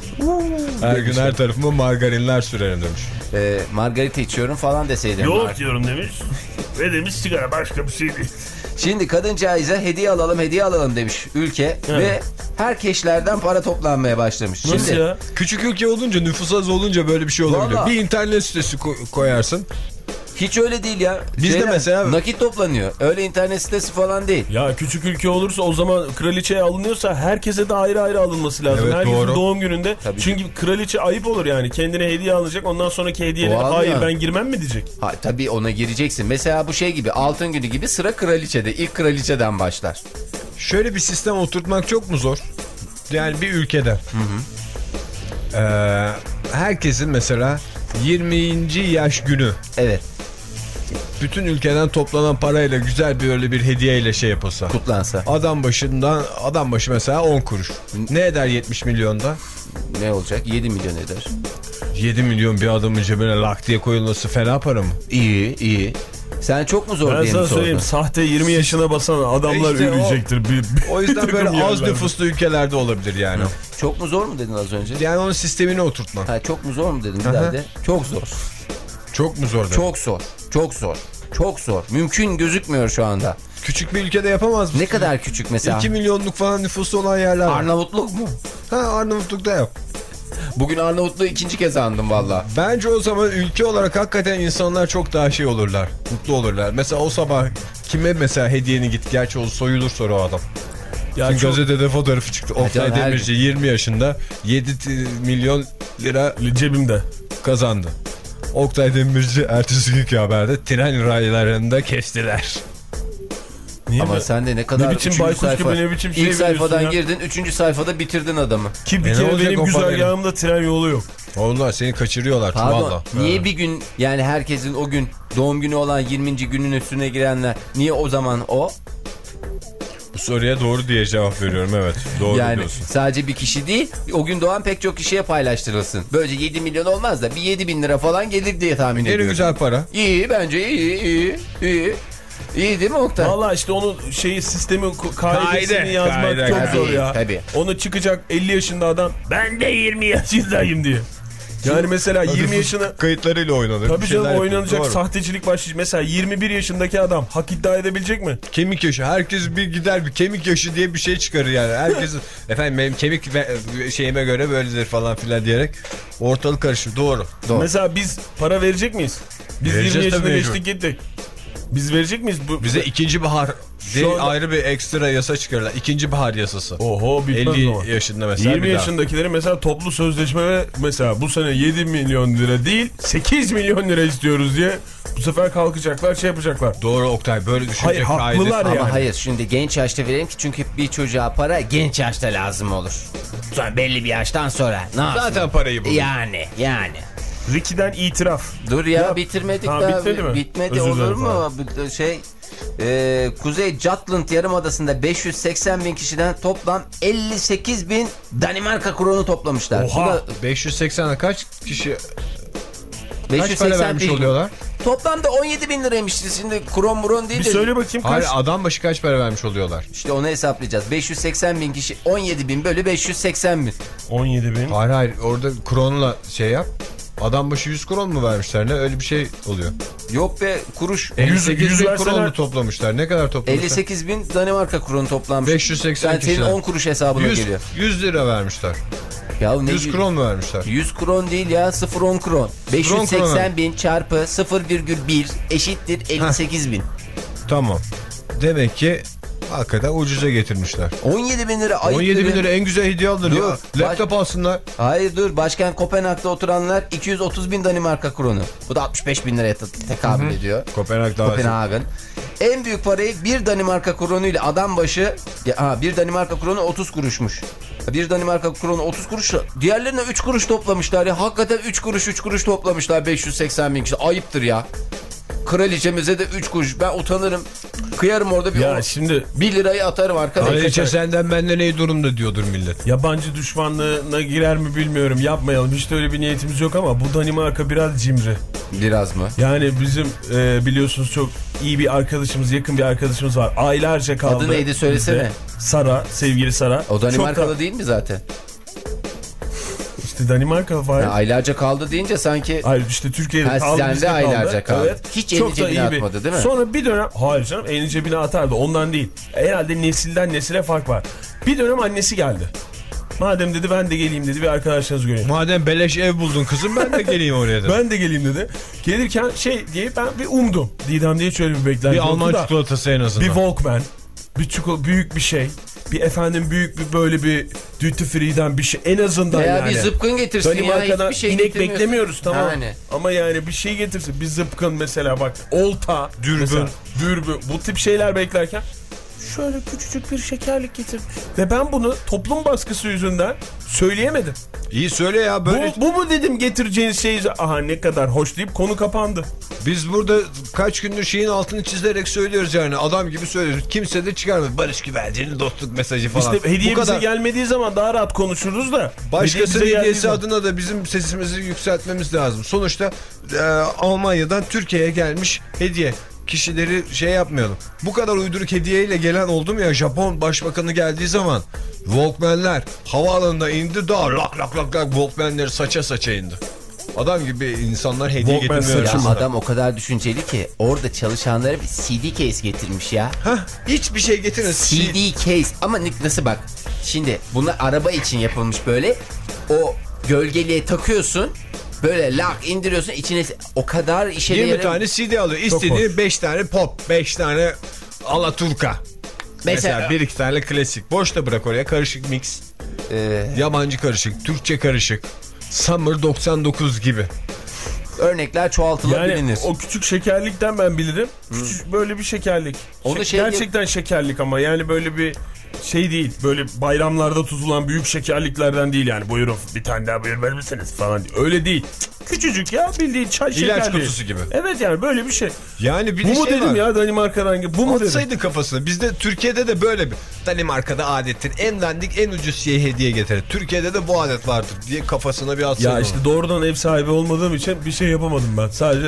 Her gün her tarafıma margarinler sürerim demiş. Ee, margarita içiyorum falan deseydim. Yoğurt diyorum demiş. Ve demiş sigara, başka bir şey değil. Şimdi kadıncağıza hediye alalım hediye alalım demiş ülke. Evet. Ve herkeşlerden para toplanmaya başlamış. Nasıl Şimdi, ya? Küçük ülke olunca, nüfus az olunca böyle bir şey olabilir. Vallahi. Bir internet sitesi ko koyarsın. Hiç öyle değil ya. Bizde Şeyler, mesela nakit toplanıyor. Öyle internet sitesi falan değil. Ya küçük ülke olursa o zaman kraliçeye alınıyorsa herkese de ayrı ayrı alınması lazım. Evet, herkesin doğru. doğum gününde. Tabii. Çünkü kraliçe ayıp olur yani. Kendine hediye alacak, ondan sonraki hediyeleri hayır ya. Ben girmem mi diyecek? Ha, tabii ona gireceksin. Mesela bu şey gibi, altın günü gibi sıra kraliçede. İlk kraliçeden başlar. Şöyle bir sistem oturtmak çok mu zor? Yani bir ülkede. Hı hı. Ee, herkesin mesela yirminci yaş günü. Evet. Bütün ülkeden toplanan parayla güzel bir öyle bir hediyeyle şey yapılsa. Kutlansa. Adam başından adam başı mesela on kuruş. Ne eder yetmiş milyonda? Ne olacak? yedi milyon eder. yedi milyon bir adamın cebine lak diye koyulması fena para mı? İyi, iyi. Sen çok mu zor ben diye mi sordun? Ben sana söyleyeyim, sahte yirmi yaşına basan adamlar işte üreyecektir. O, bir, bir, o yüzden böyle az yerlerde. nüfuslu ülkelerde olabilir yani. Hı. Çok mu zor mu dedin az önce? Yani onun sistemini oturtmak. Ha, çok mu zor mu dedin bir daha de? Çok zor. Çok mu zor dedin? Çok zor. Çok zor. Çok zor. Mümkün gözükmüyor şu anda. Küçük bir ülkede yapamaz mısın? Ne kadar küçük mesela? iki milyonluk falan nüfusu olan yerler var. Arnavutluk mu? Ha, Arnavutluk'ta yap. Bugün Arnavutluğu ikinci kez andım valla. Bence o zaman ülke olarak hakikaten insanlar çok daha şey olurlar. Mutlu olurlar. Mesela o sabah kime mesela hediyeni git. Gerçi o soyulur sonra o adam. Ya çok... gazetede fotoğrafı çıktı. Oktay Demirci yirmi yaşında yedi milyon lira cebimde kazandı. Oktay Demirci ertesi günkü haberde tren raylarında kestiler. Niye Ama mi? Sen de ne kadar ne biçim baykuş sayfa, gibi ne biçim şey İlk sayfadan ya. girdin, üçüncü sayfada bitirdin adamı. Ki bir e kere benim güzergahımda tren yolu yok. Onlar seni kaçırıyorlar. Pardon, valla. niye evet. Bir gün yani herkesin o gün doğum günü olan yirminci günün üstüne girenler niye o zaman o? Bu soruya doğru diye cevap veriyorum, evet. Doğru Yani diyorsun. sadece bir kişi değil, o gün doğan pek çok kişiye paylaştırılsın. Böylece yedi milyon olmaz da bir yedi bin lira falan gelir diye tahmin En ediyorum. güzel para. İyi, bence iyi, iyi, iyi. İyi değil mi Oktay? Valla işte onun şeyi, sistemi, kaidesini Kaide, yazmak kaide, çok kaide. zor ya. Tabii. Onu çıkacak elli yaşında adam, ben de yirmi yaşındayım diye. Yani mesela yirmi yaşına... Kayıtlarıyla oynanır. Tabii Bir şeyler canım, yapılır. oynanacak Doğru. sahtecilik başlayacak. Mesela yirmi bir yaşındaki adam hak iddia edebilecek mi? Kemik yaşı. Herkes bir gider bir kemik yaşı diye bir şey çıkarır yani. Herkes efendim benim kemik şeyime göre böyledir falan filan diyerek ortalık karışır. Doğru. Doğru. Mesela biz para verecek miyiz? Biz Vereceğiz yirmi yaşında tabii, mecbur. geçtik gittik. Biz verecek miyiz? Bu, Bize ikinci bahar diye anda- ayrı bir ekstra yasa çıkarırlar. İkinci bahar yasası. Oho, bitmez elli o zaman. yaşında mesela yirmi bir daha. yaşındakileri mesela toplu sözleşme ve mesela bu sene yedi milyon lira değil sekiz milyon lira istiyoruz diye bu sefer kalkacaklar, şey yapacaklar. Doğru Oktay, böyle düşünecek. Hayır, haklılar kaide- yani. Ama hayır, şimdi genç yaşta verelim ki çünkü bir çocuğa para genç yaşta lazım olur. Sonra belli bir yaştan sonra ne yapsın? Zaten parayı bulur. Yani yani. Ricky'den itiraf. Dur ya, Ya, bitirmedik ha, daha. bitmedi mi? Bitmedi, Özür olur dilerim mu? falan. Bir Şey e, Kuzey Jutland Yarımadası'nda beş yüz seksen bin kişiden toplam elli sekiz bin Danimarka kronu toplamışlar. Oha! Bu da beş yüz seksene kaç kişi beş kaç yüz para seksen vermiş bin. oluyorlar? Toplamda on yedi bin liraymış. Şimdi kron muron değil Bir de. söyle bakayım kaç? Hayır, adam başı kaç para vermiş oluyorlar? İşte onu hesaplayacağız. beş yüz seksen bin kişi, on yedi bin bölü beş yüz seksen bin. on yedi bin. Hayır hayır, orada kronla şey yap. Adam başı yüz kron mu vermişler, ne öyle bir şey oluyor. Yok be, kuruş. elli sekiz yüz bin verseler- kron mu toplamışlar? Ne kadar toplamışlar? elli sekiz bin Danimarka kronu toplanmış. beş yüz seksen yani senin kişiden. on kuruş hesabına yüz, geliyor. yüz lira vermişler. Ya ne yüz kron mu vermişler? yüz kron değil ya, sıfır on kron. beş yüz seksen bin çarpı sıfır virgül bir eşittir elli sekiz bin. Tamam. Demek ki hakikaten ucuza getirmişler. on yedi bin lira ayıp. on yedi bin dedi. lira en güzel hediye alır Dur, ya. Laptop alsınlar. Hayır dur, başkent Kopenhag'da oturanlar iki yüz otuz bin Danimarka kronu. Bu da altmış beş bin liraya te- tekabül ediyor. Kopenhag daha Kopenhag'ın. En büyük parayı bir Danimarka kronu ile adam başı, ya, ha, bir Danimarka kronu otuz kuruşmuş. Bir Danimarka kronu otuz kuruş, diğerlerine üç kuruş toplamışlar ya. Hakikaten üç kuruş üç kuruş toplamışlar beş yüz seksen bin kişi. Ayıptır ya. Kraliçemize de üç kuruş. Ben utanırım. Kıyarım orada bir, Ya o- şimdi bir lirayı atarım arkadaşlar. Kraliçe senden benden iyi durumda diyordur millet. yabancı düşmanlığına girer mi bilmiyorum, yapmayalım. Hiç de öyle bir niyetimiz yok ama bu Danimarka biraz cimri. Biraz mı? Yani bizim e, biliyorsunuz çok iyi bir arkadaşımız, yakın bir arkadaşımız var. Aylarca kaldı. Adı neydi, söylesene. bizde. Sara, sevgili Sara. O Danimarkalı Çok da- değil mi zaten? İşte Danimarka var. Ha, aylarca kaldı deyince sanki... Hayır işte Türkiye'de Ha, kaldı, sen de bizde kaldı. aylarca kaldı. Evet. Hiç elini Çok da cebine iyi bir- atmadı, değil mi? Sonra bir dönem, hayır canım, elini cebine atardı, ondan değil. Herhalde nesilden nesile fark var. Bir dönem annesi geldi. Madem dedi ben de geleyim dedi, bir arkadaşlarınızı göreyim. Madem beleş ev buldun kızım, ben de geleyim oraya dedi. Ben de geleyim dedi. Gelirken şey diye ben bir umdum. Didem diye şöyle bir beklenti Bir oldu Alman da, çikolatası en azından. bir Walkman, bir çikolata, büyük bir şey. Bir efendim büyük bir böyle bir duty free'den bir şey en azından Veya yani. bir zıpkın getirsin ya, Danimarka'dan hiçbir şey inek getirmiyorsun. beklemiyoruz tamam. Yani. Ama yani bir şey getirsin. Bir zıpkın mesela, bak olta, Dürbün. mesela, dürbün, bu tip şeyler beklerken şöyle küçücük bir şekerlik getir. Ve ben bunu toplum baskısı yüzünden söyleyemedim. İyi söyle ya, böyle. Bu, bu mu dedim getireceğiniz şey? Aha ne kadar hoş deyip konu kapandı. Biz burada kaç gündür şeyin altını çizerek söylüyoruz yani. Adam gibi söylüyoruz. Kimse de çıkarmıyor. Barış güvercini, dostluk mesajı falan. İşte hediye Bu bize kadar. gelmediği zaman daha rahat konuşuruz da. Başkasının hediye bize hediyesi geldiği adına da bizim sesimizi yükseltmemiz lazım. Sonuçta e, Almanya'dan Türkiye'ye gelmiş hediye. Kişileri şey yapmayalım. Bu kadar uyduruk hediyeyle gelen oldu mu ya? Japon başbakanı geldiği zaman Walkman'ler havaalanında indi, daha lak lak lak lak Walkman'leri saça saça indi. Adam gibi insanlar hediye Walkman getirmiyor. Ya saçı. adam o kadar düşünceli ki orada çalışanlara bir C D case getirmiş ya. Hah, hiçbir şey getirin. C D case ama nasıl bak. Şimdi bunlar araba için yapılmış böyle. O gölgeliğe takıyorsun. Böyle lak indiriyorsun, içine o kadar işe yirmi yarar- tane C D alıyor. İstediği beş tane pop, beş tane alaturka. Mesela, Mesela bir iki tane klasik. Boş da bırak oraya, karışık mix. e, Yabancı karışık, Türkçe karışık. Summer doksan dokuz gibi. örnekler çoğaltılabilir. Yani o küçük şekerlikten ben bilirim. Küçük böyle bir şekerlik. Onu Şek- şey gerçekten şekerlik ama yani böyle bir şey değil. Böyle bayramlarda tutulan büyük şekerliklerden değil yani. Buyurun bir tane daha buyur verir misiniz falan. Öyle değil. Küçücük ya, bildiğin çay şekerliği. İlaç kutusu gibi. Evet yani böyle bir şey. Yani bir Bu de mu şey dedim var. ya Danimarka'dan gibi. Bu mu dedim. Atsaydı kafasına. Bizde Türkiye'de de böyle bir. Danimarka'da adettir. En dandik en ucuz şeye hediye getirir. Türkiye'de de bu adet vardır diye kafasına bir atsaydı. Ya işte doğrudan ev sahibi olmadığım için bir şey yapamadım ben. Sadece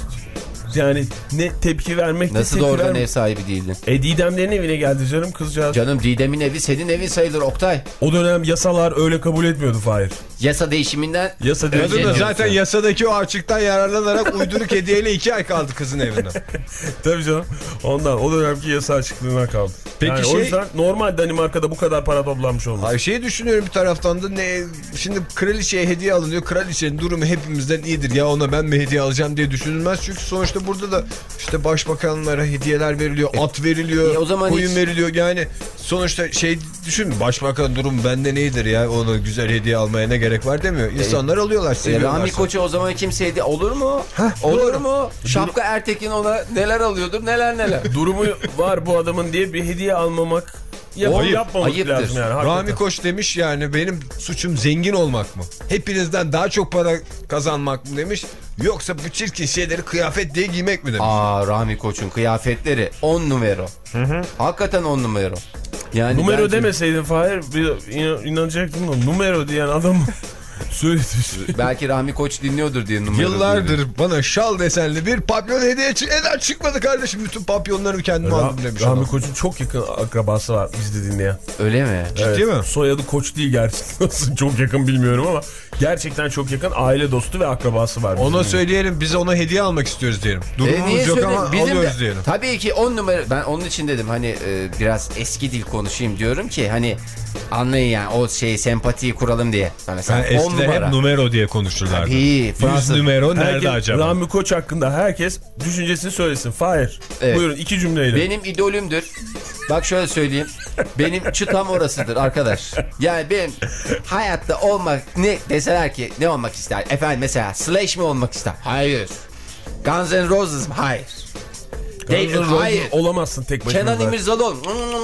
yani ne tepki vermek ne Nasıl tepki doğrudan vermek. ev sahibi değildin? E Didemlerin evine geldi canım kızcağız. Canım Didem'in evi senin evin sayılır Oktay. O dönem yasalar öyle kabul etmiyordu Fahir. Yasa değişiminden. Yasa Kadın da değişiminden. zaten yasadaki o açıktan yararlanarak uyduruk hediyeyle iki ay kaldı kızın evinde. Tabii canım. Ondan o dönemki yasa açıklığına kaldı. Peki yani şey- o yüzden normal Danimarka'da bu kadar para toplanmış olmaz. Ay şeyi düşünüyorum bir taraftan da ne şimdi kraliçeye hediye alınıyor. Kraliçenin durumu hepimizden iyidir ya, ona ben mi hediye alacağım diye düşünülmez. Çünkü sonuçta burada da işte başbakanlara hediyeler veriliyor, at veriliyor, E, o zaman koyun hiç- veriliyor. Yani sonuçta şey düşün, başbakan durum bende iyidir ya, ona güzel hediye almaya ne gerek var demiyor. İnsanlar alıyorlar, E, seviyorlar. Rami Koç'a o zaman kimse hediye olur mu? Heh, olur doğru. mu? Şapka Ertekin ona neler alıyordur neler neler. Durumu var bu adamın diye bir hediye almamak yap Ayıp, yapmamak ayıptır. lazım yani. hakikaten. Rami Koç demiş yani benim suçum zengin olmak mı? Hepinizden daha çok para kazanmak mı demiş? Yoksa bu çirkin şeyleri kıyafet diye giymek mi demiş? Aa Rami Koç'un kıyafetleri on numara. Hı hı. Hakikaten on numara. Yani Numero bence- demeseydin Fahir bir inan- inanacaktım da numero diyen adam söyledi. Belki Rami Koç dinliyordur diye numara. Yıllardır bana şal desenli bir papyon hediye çık eden çıkmadı kardeşim. Bütün papyonlarımı kendim aldım demiş Rami adam. Koç'un çok yakın akrabası var bizde dinleyen. Öyle mi? Ciddi mi? Soyadı Koç değil gerçekten. Nasıl çok yakın bilmiyorum ama gerçekten çok yakın aile dostu ve akrabası var. Ona bizim. söyleyelim, biz ona hediye almak istiyoruz diyelim. E, Durumumuz niye yok söyle? ama Bizim alıyoruz de- diyelim. Tabii ki on numara. Ben onun için dedim hani e, biraz eski dil konuşayım diyorum ki hani anlayın yani o şey sempatiyi kuralım diye. Ben mesela Yani on eskiden numara. hep numero diye konuşurlardı. Tabii, Fransız. Yüz numero nerede Herkes, acaba? Rami Koç hakkında herkes düşüncesini söylesin. Fahir. Evet. Buyurun iki cümleyle. Benim idolümdür. Bak şöyle söyleyeyim. Benim çıtam orasıdır arkadaş. Yani benim hayatta olmak ne deseler ki ne olmak ister? Efendim mesela Slash mi olmak ister? Hayır. Guns N' Roses mi? Hayır. Değil, Guns N' Roses hayır. olamazsın tek başına. Kenan zaten. İmirzalıoğlu.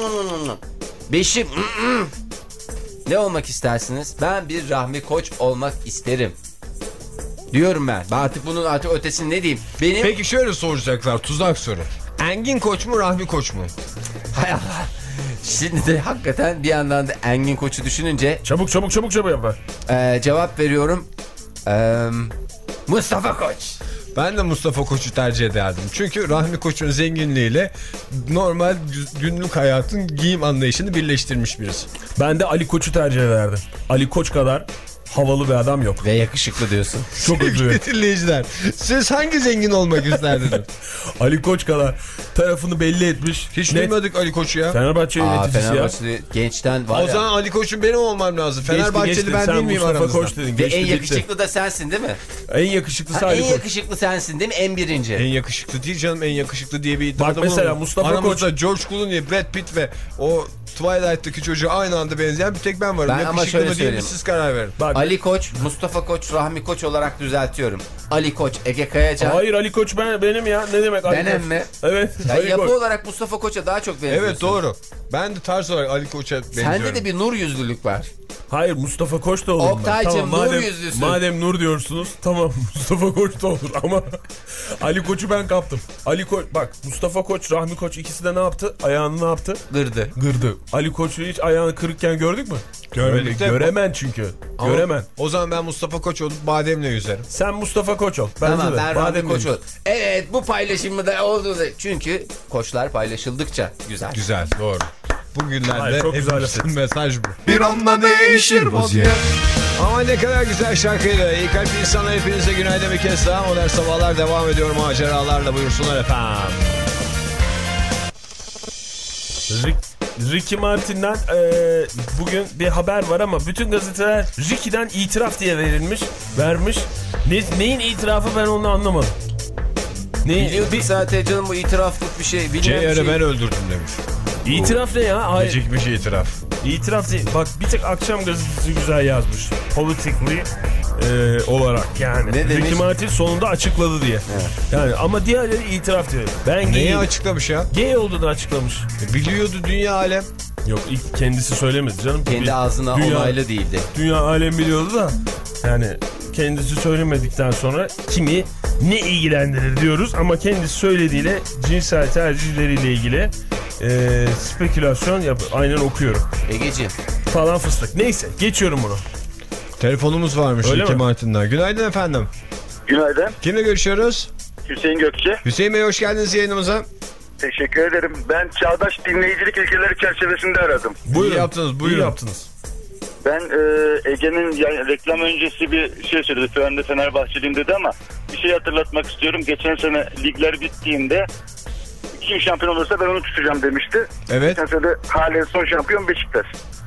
Beşim. Ne olmak istersiniz? Ben bir Rahmi Koç olmak isterim. Diyorum ben. Ben artık bunun artık ötesini ne diyeyim? Benim... Peki şöyle soracaklar, tuzak soru. Engin Koç mu Rahmi Koç mu? Hay Allah. Şimdi de hakikaten bir yandan da Engin Koç'u düşününce Çabuk çabuk çabuk çabuk yap. e, cevap veriyorum. E, Mustafa Koç. Ben de Mustafa Koç'u tercih ederdim. Çünkü Rahmi Koç'un zenginliğiyle normal günlük hayatın giyim anlayışını birleştirmiş birisi. Ben de Ali Koç'u tercih ederdim. Ali Koç kadar havalı bir adam yok. Ve yakışıklı diyorsun. Çok üzüyor. Sevgili dinleyiciler, siz hangi zengin olmak isterdiniz? Ali Koç kadar tarafını belli etmiş. Hiç Net duymadık Ali Koç'u ya. Fenerbahçe Aa, yöneticisi ya. Fenerbahçeli gençten var O ya. zaman Ali Koç'un benim olmam lazım. Geçti, Fenerbahçeli geçti. ben Sen değil miyim Mustafa aramızda? Koç dedin. Ve Geçti, en bitti. yakışıklı da sensin değil mi? En yakışıklısı Ha, Ali en Koç. yakışıklı sensin değil mi? En birinci. En yakışıklı değil canım, en yakışıklı diye bir iddiada Bak mesela bulunmuyor. Mustafa Aramızda George Clooney, Brad Pitt ve o Twilight'taki çocuğa aynı anda benzeyen bir tek ben varım. Ben ama Yakışıklı şöyle mı değil mi söyleyeyim. siz karar verin. Bak, Ali Koç, Mustafa Koç, Rahmi Koç olarak düzeltiyorum. Ali Koç, Ege Kayacan. hayır Ali Koç ben, benim ya. Ne demek Ali Benim Koç? mi? Evet. Ya Ali yapı Koç. olarak Mustafa Koç'a daha çok benziyorsun. Evet doğru. Ben de tarz olarak Ali Koç'a benziyorum. Sende de bir nur yüzlülük var. Hayır Mustafa Koç da olur. ben. Oktaycığım, Tamam, nur madem, yüzlüsün. madem nur diyorsunuz tamam Mustafa Koç da olur ama Ali Koç'u ben kaptım. Ali Koç bak Mustafa Koç, Rahmi Koç ikisi de ne yaptı? Ayağını ne yaptı? Gırdı. Gırdı. Ali Koç'u hiç ayağını kırıkken gördük mü? Görmedik de- Göremen çünkü. Ama Göremen. O zaman ben Mustafa Koç olup bademle yüzerim. Sen Mustafa Koç ol. Bence Tamam de. ben Rahmi Bademle Koç yüz. ol. Evet bu paylaşımı da oldu. da- Çünkü koçlar paylaşıldıkça güzel. Güzel, doğru. Bugünlerde Hayır, çok güzel hepimizin laf. mesaj bu. Bir anda değişir vaziyet. Ama ne kadar güzel şarkıydı. İyi kalp insanlar hepinize günaydın bir kez daha. Modern Sabahlar devam ediyor maceralarla, buyursunlar efendim. Rick, Ricky Martin'den e, bugün bir haber var ama bütün gazeteler Ricky'den itiraf diye verilmiş, vermiş. Ne, neyin itirafı ben onu anlamadım. Neyin, Biliyorduk bir, zaten canım bu itiraflık bir şey. bilmem C bir R'ı şey. ben öldürdüm demiş. itiraf ne ya? Hayır. Gecikmiş itiraf. İtiraf değil. Bak bir tek akşam gazetesi güzel yazmış. Politically e, olarak yani. Ne demiş? Ricky Martin sonunda açıkladı diye. Evet. Yani ama diğerleri itiraf diyor. Ben Neyi gayim. açıklamış ya? Gay olduğunu açıklamış. E, Biliyordu dünya alem. Yok, ilk kendisi söylemedi canım. Kendi Bir, ağzına dünya, onaylı değildi. Dünya alem biliyordu da yani kendisi söylemedikten sonra kimi ne ilgilendirir diyoruz ama kendisi söylediğiyle cinsel tercihleriyle ilgili e, spekülasyon yap, aynen okuyorum. Egeciğim. Falan fıstık. Neyse, geçiyorum bunu. Telefonumuz varmış Öyle Ricky mi? Martin'den. Günaydın efendim. Günaydın. Kimle görüşüyoruz? Hüseyin Gökçe. Hüseyin Bey, hoş geldiniz yayınımıza. Teşekkür ederim. Ben çağdaş dinleyicilik ilkeleri çerçevesinde aradım. Buyurun. İyi yaptınız, buyurun. İyi yaptınız. Ben e, Ege'nin yani reklam öncesi bir şey söyledi. Ben de Fenerbahçeliyim dedi ama bir şey hatırlatmak istiyorum. Geçen sene ligler bittiğinde kim şampiyon olursa ben onu tutacağım demişti. Evet. Geçen sene de halen son şampiyon Beşiktaş.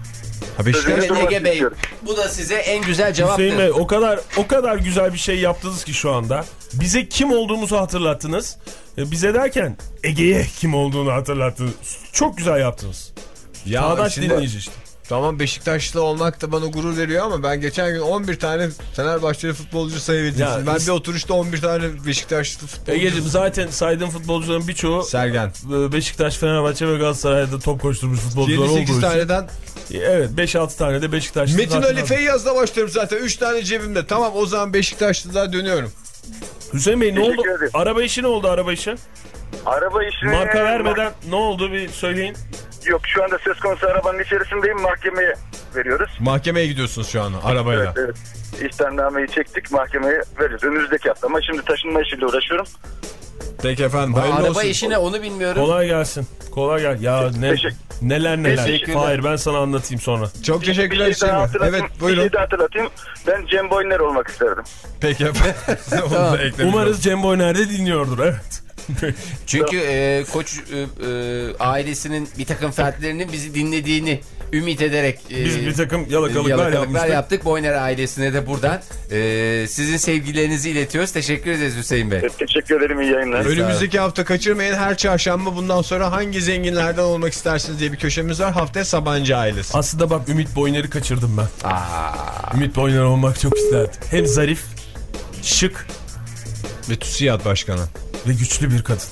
Ha, Beşiktaş. Evet Sözünü Ege Bey, istiyorum. bu da size en güzel cevaptır. Hüseyin Bey, o kadar o kadar güzel bir şey yaptınız ki şu anda. Bize kim olduğumuzu hatırlattınız. E, bize derken Ege'ye kim olduğunu hatırlattınız. Çok güzel yaptınız. Ya Çağdaş şimdi- dinleyici işte. Tamam, Beşiktaşlı olmak da bana gurur veriyor ama ben geçen gün on bir tane Fenerbahçeli futbolcu sayıverdim. Ya, Ben biz- bir oturuşta on bir tane Beşiktaşlı futbolcu. Ege'ciğim, zaten saydığım futbolcuların birçoğu Sergen. e, Beşiktaş, Fenerbahçe ve Galatasaray'da top koşturmuş futbolcular olduğu yedi sekiz için. taneden. Evet, beş altı tane de Beşiktaşlı. Metin zaten Ali var. Feyyaz'la başlıyorum zaten. üç tane cebimde. Tamam, o zaman Beşiktaşlı'da dönüyorum. Hüseyin Bey, ne Teşekkür oldu? ederim. Araba işi ne oldu, araba işi? Araba işini... Marka vermeden ne oldu bir söyleyin. Yok, şu anda söz konusu arabanın içerisindeyim. Mahkemeye veriyoruz. Mahkemeye gidiyorsunuz şu an arabayla. Evet, evet. İhtarnameyi çektik, mahkemeye veririz. Önümüzdeki hafta ama şimdi taşınma işiyle uğraşıyorum. Peki efendim, Bu hayırlı araba olsun. işine onu bilmiyorum. Kolay gelsin. Kolay gel. Ya ne, Teşekkür- neler neler. Teşekkürler. Hayır, ben sana anlatayım sonra. Çok teşekkürler Bir şey Hüseyin daha Bey. hatırlatayım. Evet, Bir buyurun. şey daha hatırlatayım. Ben Cem Boyner olmak isterdim. Peki efendim. Onu da eklemiş Umarız Cem Boyner de dinliyordur, evet. Çünkü e, Koç e, e, ailesinin bir takım fertlerinin bizi dinlediğini ümit ederek e, Biz bir takım yalakalıklar, yalakalıklar yapmıştık. yaptık. Boyner ailesine de buradan e, sizin sevgilerinizi iletiyoruz. Teşekkür ederiz Hüseyin Bey. Evet, teşekkür ederim, iyi yayınlar. Önümüzdeki hafta kaçırmayın. Her çarşamba bundan sonra hangi zenginlerden olmak istersiniz diye bir köşemiz var. Haftaya Sabancı ailesi. Aslında bak, Ümit Boyner'i kaçırdım ben. Aa, Ümit Boyner olmak çok isterdim. Hem zarif, şık Ve TÜSİAD Başkanı. ve güçlü bir kadın.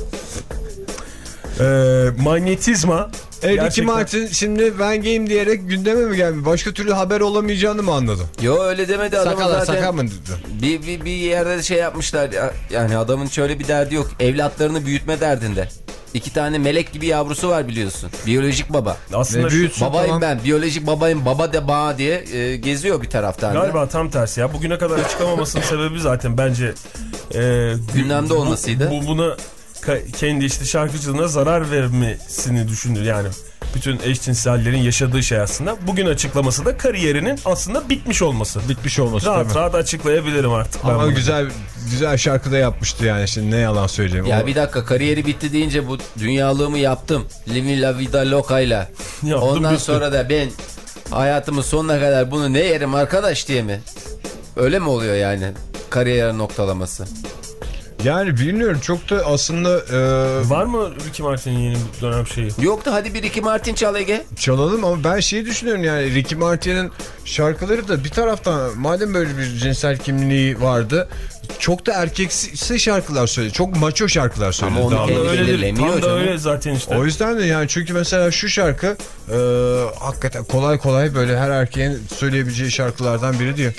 Ee, manyetizma. E, Ricky gerçekten- Martin şimdi ben gayim diyerek gündeme mi geldi? Başka türlü haber olamayacağını mı anladı? yo öyle demedi adam Sakala zaten. sakal mı dedi? Bir, bir, bir yerde de şey yapmışlar ya, yani adamın şöyle bir derdi yok. Evlatlarını büyütme derdinde. İki tane melek gibi yavrusu var biliyorsun. Biyolojik baba. Aslında Ve şu, büyütsün. Babayım Tamam. ben, biyolojik babayım, baba de bana diye e, geziyor bir taraftan da. galiba tam tersi ya. Bugüne kadar açıklamamasının sebebi zaten bence e, Gündemde olmasıydı. Bu, bu buna ka- kendi işte şarkıcılığına zarar vermesini düşündü yani. Bütün eşcinsellerin yaşadığı şey aslında. Bugün açıklaması da kariyerinin aslında bitmiş olması. Bitmiş olması Rahat tabii. rahat açıklayabilirim artık. ben Ama bunu. güzel güzel şarkıda yapmıştı yani, şimdi ne yalan söyleyeyim. Ya O- bir dakika, kariyeri bitti deyince bu dünyalığımı yaptım. Living la vida loca'yla. Yaptım, Ondan bitti. sonra da ben hayatımın sonuna kadar bunu ne yerim arkadaş diye mi? Öyle mi oluyor yani kariyer noktalaması? Yani bilmiyorum, çok da aslında e, Var mı Ricky Martin'in yeni dönem şeyi? Yoktu, hadi bir Ricky Martin çal Ege. çalalım ama ben şeyi düşünüyorum yani, Ricky Martin'in şarkıları da bir taraftan madem böyle bir cinsel kimliği vardı, çok da erkeksi şarkılar söyledi. Çok maço şarkılar söyledi. Ama onu daha kendi doğrusu. Öyledir. belirlemiyor Tam da canım. öyle zaten işte. O yüzden de yani, çünkü mesela şu şarkı e, hakikaten kolay kolay böyle her erkeğin söyleyebileceği şarkılardan biri diyor.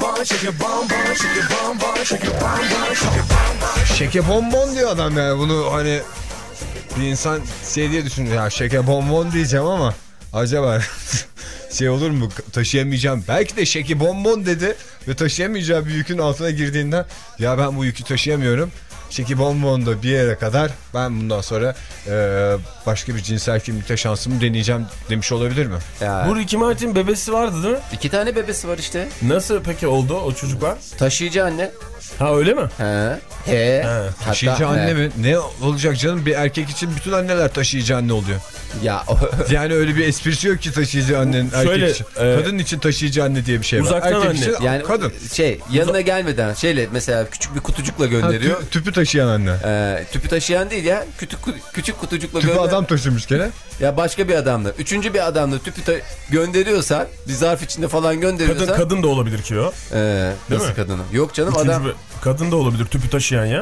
Şeke bonbon diyor adam yani, bunu hani bir insan şey diye düşünüyor ya, şeke bonbon diyeceğim ama acaba şey olur mu, taşıyamayacağım, belki de şeke bonbon dedi ve taşıyamayacağı bir yükün altına girdiğinden ya ben bu yükü taşıyamıyorum, şeki bonbon da bir yere kadar, ben bundan sonra e, başka bir cinsel kimlikte şansımı deneyeceğim demiş olabilir mi? Ya, Bu Ricky Martin bebesi vardı değil mi? iki tane bebesi var işte. Nasıl peki oldu o çocuklar? Taşıyıcı anne. Ha, öyle mi? He. He. Hatta, Taşıyıcı anne he. mi? Ne olacak canım, bir erkek için bütün anneler taşıyıcı anne oluyor. Ya Yani öyle bir esprisi yok ki taşıyıcı annenin erkek Şöyle, için. e, Kadın için taşıyıcı anne diye bir şey var. uzaktan Erkek anne. için yani kadın. şey, yanına gelmeden şeyle mesela küçük bir kutucukla Ha, gönderiyor. tü- tüpü taşıyan anne. Ee, tüpü taşıyan değil ya. Küçük küçük kutucukla Tüpü gönder. adam taşımış gene. Ya başka bir adamla. Üçüncü bir adamla tüpü ta- gönderiyorsan, bir zarf içinde falan gönderiyorsan. Kadın kadın da olabilir ki o. Ee, Değil nasıl mi? kadını? Yok canım, Üçüncü adam. bir- kadın da olabilir tüpü taşıyan ya.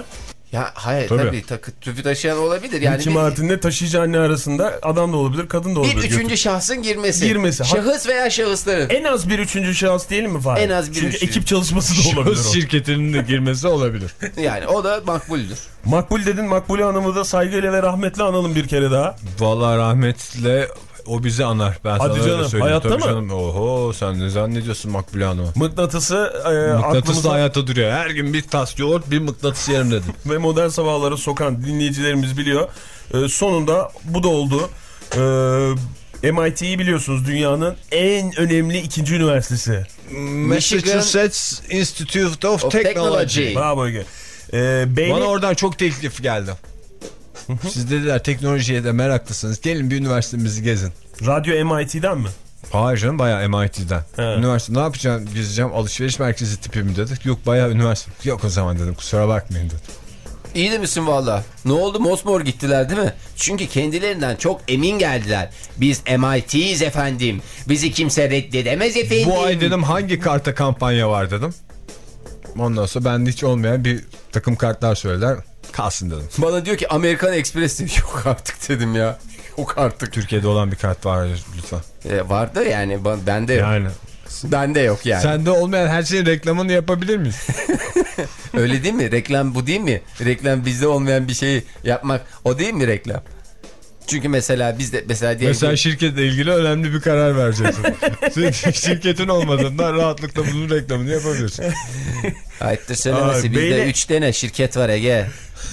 Ya hayır Tabii. tabii, tabii tüpü taşıyan olabilir. Yani Ricky bir, Martin'le taşıyıcı anne arasında adam da olabilir, kadın da olabilir. bir üçüncü Götür. şahsın girmesi. Girmesi. Şahıs veya şahısların. En az bir üçüncü şahıs diyelim mi Fahir? En az bir Çünkü üçüncü. ekip çalışması da olabilir Şahıs o. şirketinin de girmesi olabilir. Yani o da makbuldür. Makbul dedin, Makbule Hanım'ı da saygıyla ve rahmetle analım bir kere daha. Vallahi rahmetle o bizi anar. Ben Hadi sana canım, öyle söyleyeyim. hayatta Tabii mı? Canım. Oho, sen ne zannediyorsun Makbule Hanım'ı? Mıknatısı e, Mıknatıs aklımıza da hayatta duruyor. Her gün bir tas yoğurt, bir mıknatıs yerimdedir. ve modern sabahları sokan dinleyicilerimiz biliyor. E, sonunda bu da oldu. E, M I T'yi biliyorsunuz, dünyanın en önemli ikinci üniversitesi. Massachusetts Institute of, Of Technology. Technology. Bravo Ege. E, beyni... Bana oradan çok teklif geldi. Siz dediler teknolojiye de meraklısınız. Gelin bir üniversitemizi gezin. Radyo M I T'den mi? Hayır canım, bayağı M I T'den. He. Üniversite ne yapacağım, gezeceğim, alışveriş merkezi tipi mi dedik. Yok bayağı üniversite. Yok o zaman dedim, kusura bakmayın dedim. İyi de misin valla? Ne oldu, mosmor gittiler değil mi? Çünkü kendilerinden çok emin geldiler. Biz M I T'yiz efendim. Bizi kimse reddedemez efendim. Bu ay dedim hangi karta kampanya var dedim. Ondan sonra bende hiç olmayan bir takım kartlar söylediler. Kalsın dedim. Bana diyor ki Amerikan Express diyor. Yok artık dedim ya. Yok artık. Türkiye'de olan bir kart var lütfen. E, vardı yani, bende yok. Yani. Bende yok yani. Sende olmayan her şeyin reklamını yapabilir miyiz? Öyle değil mi? Reklam bu değil mi? Reklam bizde olmayan bir şeyi yapmak, o değil mi reklam? Çünkü mesela bizde mesela diyelim Mesela ki... şirketle ilgili önemli bir karar vereceksin. Şirketin olmadığından rahatlıkla bunun reklamını yapabilirsin. Ayıptır söylemesi. Aa, Bizde beyle... üç tane şirket var Ege.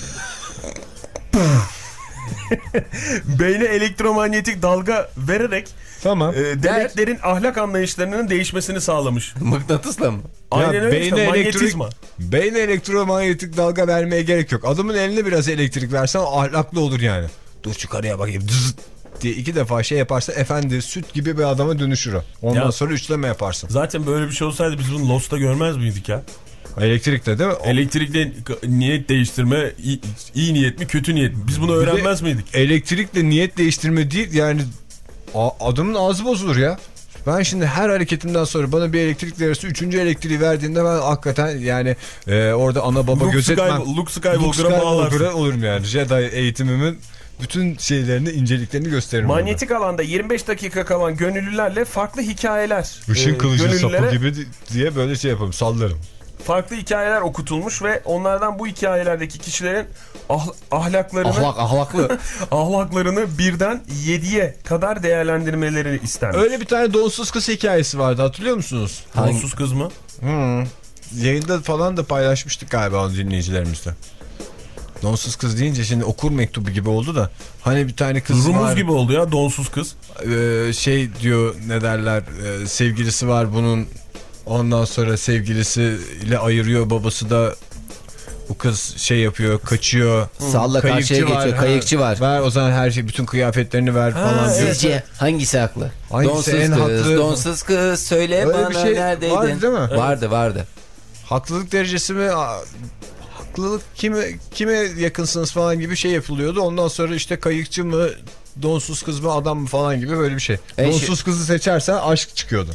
Beyne elektromanyetik dalga vererek Tamam. e, devletlerin ahlak anlayışlarının değişmesini sağlamış. Mıknatısla mı? Aynen Ya öyle işte, beyne manyetizma. elektrik, beyne elektromanyetik dalga vermeye gerek yok. Adamın eline biraz elektrik versen ahlaklı olur yani. Dur yukarıya bakayım Zzz diye iki defa şey yaparsa efendi süt gibi bir adama dönüşür o. Ondan Ya, sonra üçleme yaparsın. Zaten böyle bir şey olsaydı biz bunu Lost'ta görmez miydik ya? Elektrikte değil mi? O... Elektrikle niyet değiştirme iyi, iyi niyet mi kötü niyet mi? Biz bunu öğrenmez miydik? Elektrikle niyet değiştirme değil yani adamın ağzı bozulur ya. Ben şimdi her hareketimden sonra bana bir elektrik verirse üçüncü elektriği verdiğinde ben hakikaten yani e, orada ana baba Luke gözetmem. Skywalker, Luke Skywalker'a bağlarsın. olurum yani. Jedi eğitimimin bütün şeylerini, inceliklerini gösteririm. Manyetik orada. Alanda yirmi beş dakika kalan gönüllülerle farklı hikayeler. Işın e, kılıcı sapı gibi diye böyle şey yapalım, sallarım. Farklı hikayeler okutulmuş ve onlardan bu hikayelerdeki kişilerin ah, ahlaklarını Ahlak, ahlaklı. ahlaklarını birden yediye kadar değerlendirmeleri istenmiş. Öyle bir tane donsuz kız hikayesi vardı, hatırlıyor musunuz? Donsuz kız mı? Hmm. Yayında falan da paylaşmıştık galiba dinleyicilerimizle. Donsuz kız deyince şimdi okur mektubu gibi oldu da hani bir tane kız Rumuz var. gibi oldu ya donsuz kız. Ee, şey diyor ne derler e, sevgilisi var bunun, ondan sonra sevgilisiyle ayırıyor, babası da bu kız şey yapıyor, kaçıyor. Salla karşıya geçiyor, kayıkçı var. Ver o zaman her şey, bütün kıyafetlerini ver ha, falan diyor. Sizce hangisi haklı? Hangisi donsuz en kız, haklı? donsuz kız söyle Öyle bana bir şey neredeydin? vardı değil mi? Vardı vardı. Haklılık derecesi mi? Haklılık kime kime yakınsınız falan gibi şey yapılıyordu. Ondan sonra işte kayıkçı mı, donsuz kız mı, adam mı falan gibi böyle bir şey. E donsuz şu... kızı seçersen aşk çıkıyordu.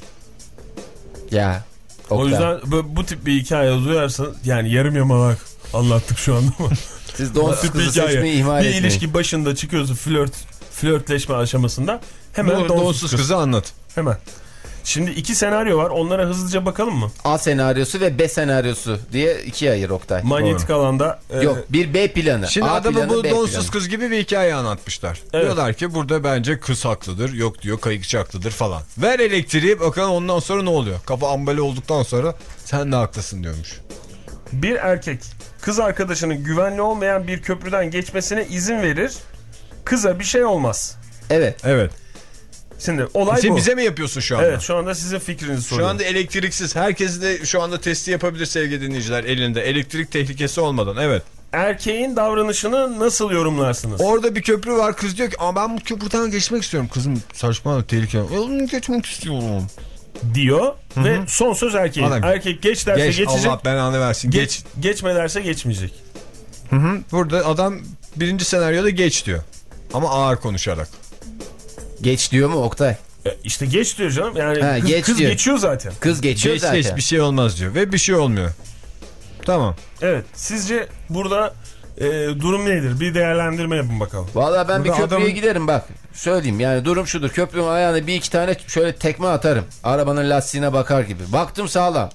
Ya. O yüzden bu, bu tip bir hikaye duyarsanız yani yarım yamalak anlattık şu anda ama. Siz donsuz kızı seçmeyi ihmal bir etmeyin. ilişki başında çıkıyorsa flört flörtleşme aşamasında hemen Bu, donsuz, donsuz kız. kızı anlat. Hemen. Şimdi iki senaryo var. Onlara hızlıca bakalım mı? A senaryosu ve B senaryosu diye ikiye ayır Oktay. Manyetik Doğru. alanda. E, Yok, bir B planı. Şimdi A adamı planı, bu B donsuz planı. kız gibi bir hikaye anlatmışlar. Evet. Diyorlar ki burada bence kız haklıdır. Yok diyor kayıkçı haklıdır falan. Ver elektriği bakalım ondan sonra ne oluyor? Kafa ambale olduktan sonra sen de haklısın diyormuş. Bir erkek kız arkadaşının güvenli olmayan bir köprüden geçmesine izin verir. Kıza bir şey olmaz. Evet. Evet. Şimdi olay Sen bu. bize mi yapıyorsun şu anda? Evet, şu anda sizin fikrinizi Şu soruyorum. anda elektriksiz. Herkes de şu anda testi yapabilir sevgili dinleyiciler elinde. Elektrik tehlikesi olmadan. Evet. Erkeğin davranışını nasıl yorumlarsınız? Orada bir köprü var. Kız diyor ki ama ben bu köprüden geçmek istiyorum. Kızım saçma tehlikeli. Onu geçmek istiyorum. Diyor. Hı-hı. Ve son söz erkeğin. Adam, erkek geç derse geç, geçecek. Allah belanı versin. Geç. Geç. Geçme derse geçmeyecek. Hı hı. Burada adam birinci senaryoda geç diyor. Ama ağır konuşarak. Geç diyor mu Oktay? E işte geç diyor canım. Yani Ha, kız, geç kız diyor. geçiyor zaten. Kız geçiyor Geç zaten. geç bir şey olmaz diyor. Ve bir şey olmuyor. Tamam. Evet. Sizce burada e, durum nedir? Bir değerlendirme yapın bakalım. Vallahi ben bir Burada köprüye adamın- giderim bak. Söyleyeyim yani durum şudur. Köprünün ayağına bir iki tane şöyle tekme atarım. Arabanın lastiğine bakar gibi. Baktım sağlam.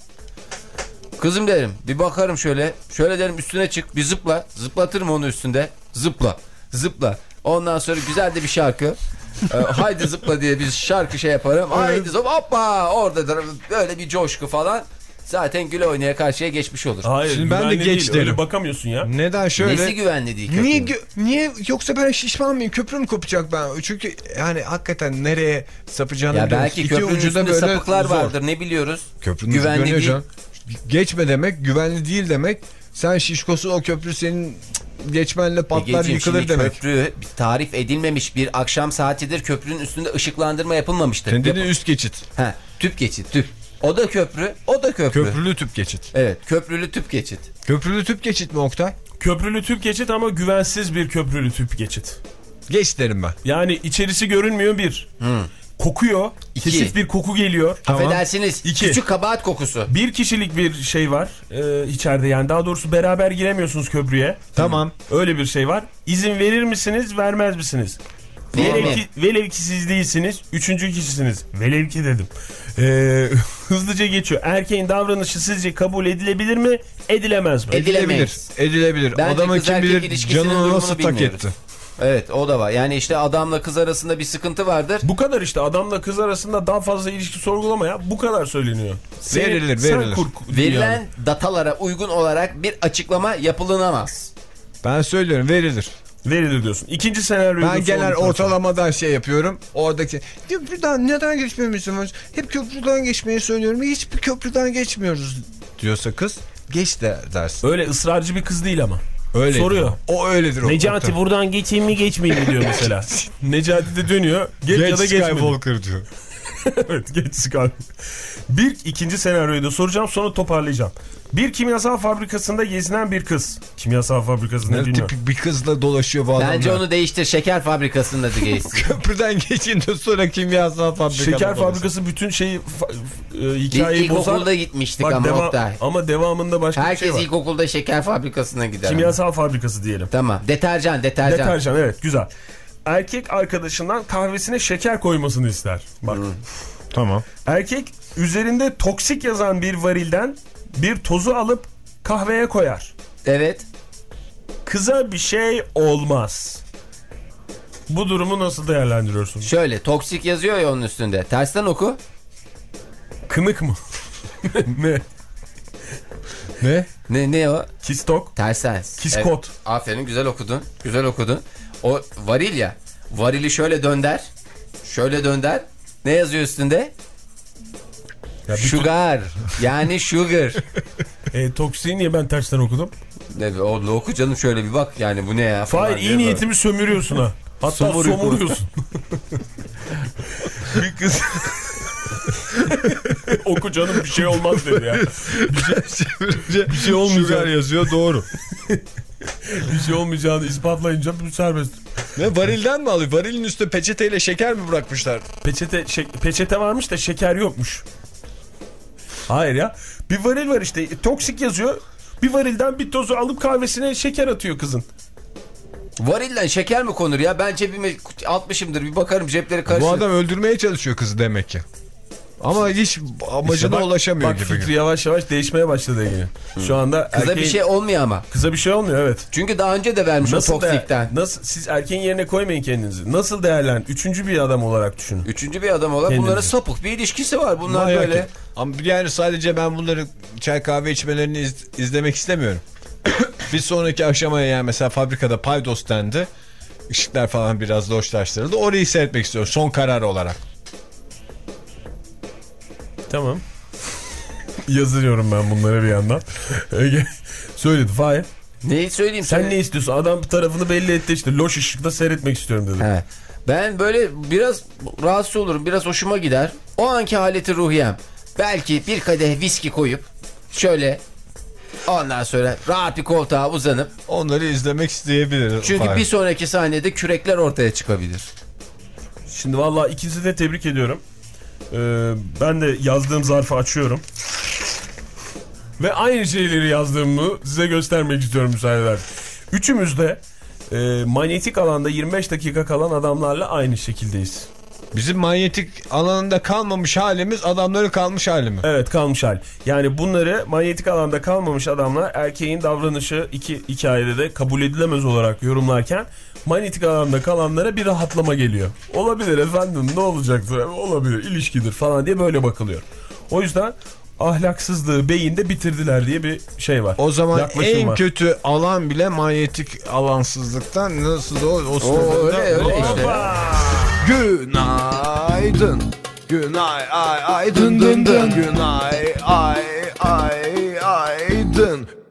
Kızım derim bir bakarım şöyle. Şöyle derim üstüne çık bir zıpla. Zıplatırım onu üstünde. Zıpla. Zıpla. Ondan sonra güzel de bir şarkı. e, haydi zıpla diye bir şarkı şey yaparım. Haydi zıpla hoppa orada da böyle bir coşku falan. Zaten güle oynaya karşıya geçmiş olur. Hayır, Şimdi ben de güvenli geç değil, derim. öyle bakamıyorsun ya. Neden şöyle? Nesi güvenli değil köprünün? Niye, gö- niye yoksa ben şişman mıyım? Köprü mü kopacak ben? Çünkü yani hakikaten nereye sapacağını Ya biliyoruz. belki İki köprünün ucu da üstünde böyle sapıklar zor. vardır ne biliyoruz. Köprünün Güvenli güvenli değil. canım. Geçme demek, güvenli değil demek. Sen şişkosun o köprü senin geçmenle patlar Egeciğim, yıkılır şimdi demek. Köprü tarif edilmemiş bir akşam saatidir köprünün üstünde ışıklandırma yapılmamıştır. Senin dediğin Yap- üst geçit. He, tüp geçit tüp. O da köprü o da köprü. Köprülü tüp geçit. Evet köprülü tüp geçit. Köprülü tüp geçit mi Oktay? Köprülü tüp geçit ama güvensiz bir köprülü tüp geçit. Geç derim ben. Yani içerisi görünmüyor bir. Hmm. Kokuyor. İki. Kesif bir koku geliyor. Tamam. Affedersiniz İki. küçük kabahat kokusu. Bir kişilik bir şey var e, içeride yani daha doğrusu beraber giremiyorsunuz köprüye. Tamam. Öyle bir şey var. İzin verir misiniz vermez misiniz? Velev Vermem. ki, velev ki siz değilsiniz. Üçüncü kişisiniz. Velev ki dedim. Ee, hızlıca geçiyor. Erkeğin davranışı sizce kabul edilebilir mi? Edilemez mi? Edilemeyiz. Edilebilir. Edilebilir. Bence Adamın kız kim erkek bilir ilişkisinin canını durumunu nasıl tak bilmiyoruz. etti. Evet o da var. Yani işte adamla kız arasında bir sıkıntı vardır. Bu kadar işte adamla kız arasında daha fazla ilişki sorgulama ya. Bu kadar söyleniyor. Seni- Verilir, sen verilir. kur- Verilen yani. datalara uygun olarak bir açıklama yapılınamaz. Ben söylüyorum verilir. Verilir diyorsun. İkinci senaryoyu Ben da genel sorduktan sonra. ortalamadan şey yapıyorum. Oradaki köprüden neden geçmemiz var? Hep köprüden geçmeyi söylüyorum. Hiçbir köprüden geçmiyoruz diyorsa kız geç de dersin. Öyle ısrarcı bir kız değil ama. Öyle. Soruyor. O öyledir. o. Necati Tabii. buradan geçeyim mi geçmeyeyim mi diyor mesela. Necati de dönüyor. Geç, Geç ya da geçmedi. Skywalker diyor. Evet geç Skywalker. Bir ikinci senaryoyu da soracağım sonra toparlayacağım. Bir kimyasal fabrikasında gezinen bir kız. Kimyasal fabrikasında Ne bilmiyorum. tipik bir kızla dolaşıyor bu adamlar. Bence onu değiştir. Şeker fabrikasında da geçsin. Köprüden geçince sonra kimyasal fabrikada Şeker dolaşıyor. fabrikası bütün şeyi fa- e, Biz hikayeyi bozar. ilkokulda gitmiştik Bak, ama devam- Oktay. ama devamında başka Herkes bir şey var. ilkokulda şeker fabrikasına gider. Kimyasal fabrikası diyelim. Tamam. Deterjan, deterjan. Deterjan evet güzel. Erkek arkadaşından kahvesine şeker koymasını ister. Bak. Tamam. Erkek üzerinde toksik yazan bir varilden bir tozu alıp kahveye koyar. Evet. Kıza bir şey olmaz. Bu durumu nasıl değerlendiriyorsun? Şöyle toksik yazıyor ya onun üstünde. Tersten oku. Kınık mı? Ne? Ne? Ne ne o? Kistok? Tersten. Kiskot. Evet. Aferin güzel okudun. Güzel okudun. O varil ya. Varili şöyle dönder. Şöyle dönder. Ne yazıyor üstünde? Ya bir Sugar. Yani sugar. E, toksiği niye ben tersten okudum? Ne o oku canım şöyle bir bak yani bu ne ya? falan Hayır diye iyi böyle. niyetimi sömürüyorsun ha. Hatta Somuruk. somuruyorsun. bir kız... Oku canım bir şey olmaz dedi ya. bir şey olmayacak. Sugar yazıyor doğru. Bir şey olmayacağını ispatlayınca bu serbest. Ne varilden mi alıyor? Varilin üstüne peçeteyle şeker mi bırakmışlar? Peçete, şey, peçete varmış da şeker yokmuş. Hayır ya. Bir varil var işte. Toksik yazıyor. Bir varilden bir tozu alıp kahvesine şeker atıyor kızın. Varilden şeker mi konur ya? Ben cebime atmışımdır. Bir bakarım cepleri karışır. Bu adam öldürmeye çalışıyor kızı demek ki. Ama hiç amacına İşte bak- ulaşamıyor bak gibi. fikri yavaş yavaş değişmeye başladı Ege. Şu anda Kıza erkeğin... bir şey olmuyor ama. Kıza bir şey olmuyor evet. Çünkü daha önce de vermiş Nasıl o toksikten. de, nasıl siz erkeğin yerine koymayın kendinizi. Nasıl değerlen? Üçüncü bir adam olarak düşünün. Üçüncü bir adam olarak Kendinizi. bunların sapık bir ilişkisi var. Bunlar Manyak böyle. ya. Ama yani sadece ben bunları çay kahve içmelerini iz- izlemek istemiyorum. Bir sonraki aşamaya yani mesela fabrikada paydos dendi. Işıklar falan biraz loşlaştırıldı. Orayı seyretmek istiyorum son karar olarak. Tamam. Yazıyorum ben bunları bir yandan. Ege söyledi Fahir. Neyi söyleyeyim? Sen sana? ne istiyorsun? Adam tarafını belli etti işte. Loş ışıkta seyretmek istiyorum dedi. He. Ben böyle biraz rahatsız olurum. Biraz hoşuma gider. O anki haleti ruhiyem. Belki bir kadeh viski koyup şöyle ondan sonra rahat bir koltuğa uzanıp Onları izlemek isteyebilirim. çünkü Fahir. bir sonraki sahnede kürekler ortaya çıkabilir. Şimdi vallahi ikinizi de tebrik ediyorum. Ee, ben de yazdığım zarfı açıyorum. Ve aynı şeyleri yazdığımı size göstermek istiyorum müsaade eder. Üçümüz de e, manyetik alanda yirmi beş dakika kalan adamlarla aynı şekildeyiz. Bizim manyetik alanında kalmamış halimiz adamların kalmış hali mi? Evet, kalmış hal. Yani bunları manyetik alanda kalmamış adamlar erkeğin davranışı iki hikayede de kabul edilemez olarak yorumlarken manyetik alanda kalanlara bir rahatlama geliyor. Olabilir efendim, ne olacaktır, olabilir, ilişkidir falan diye böyle bakılıyor. O yüzden ahlaksızlığı beyinde bitirdiler diye bir şey var. O zaman Yaklaşım en var. kötü alan bile manyetik alansızlıktan nasıl o, o, Oo, öyle öyle işte. Günaydın. Günay ay ay dın dın dın. Günay ay ay ay dın.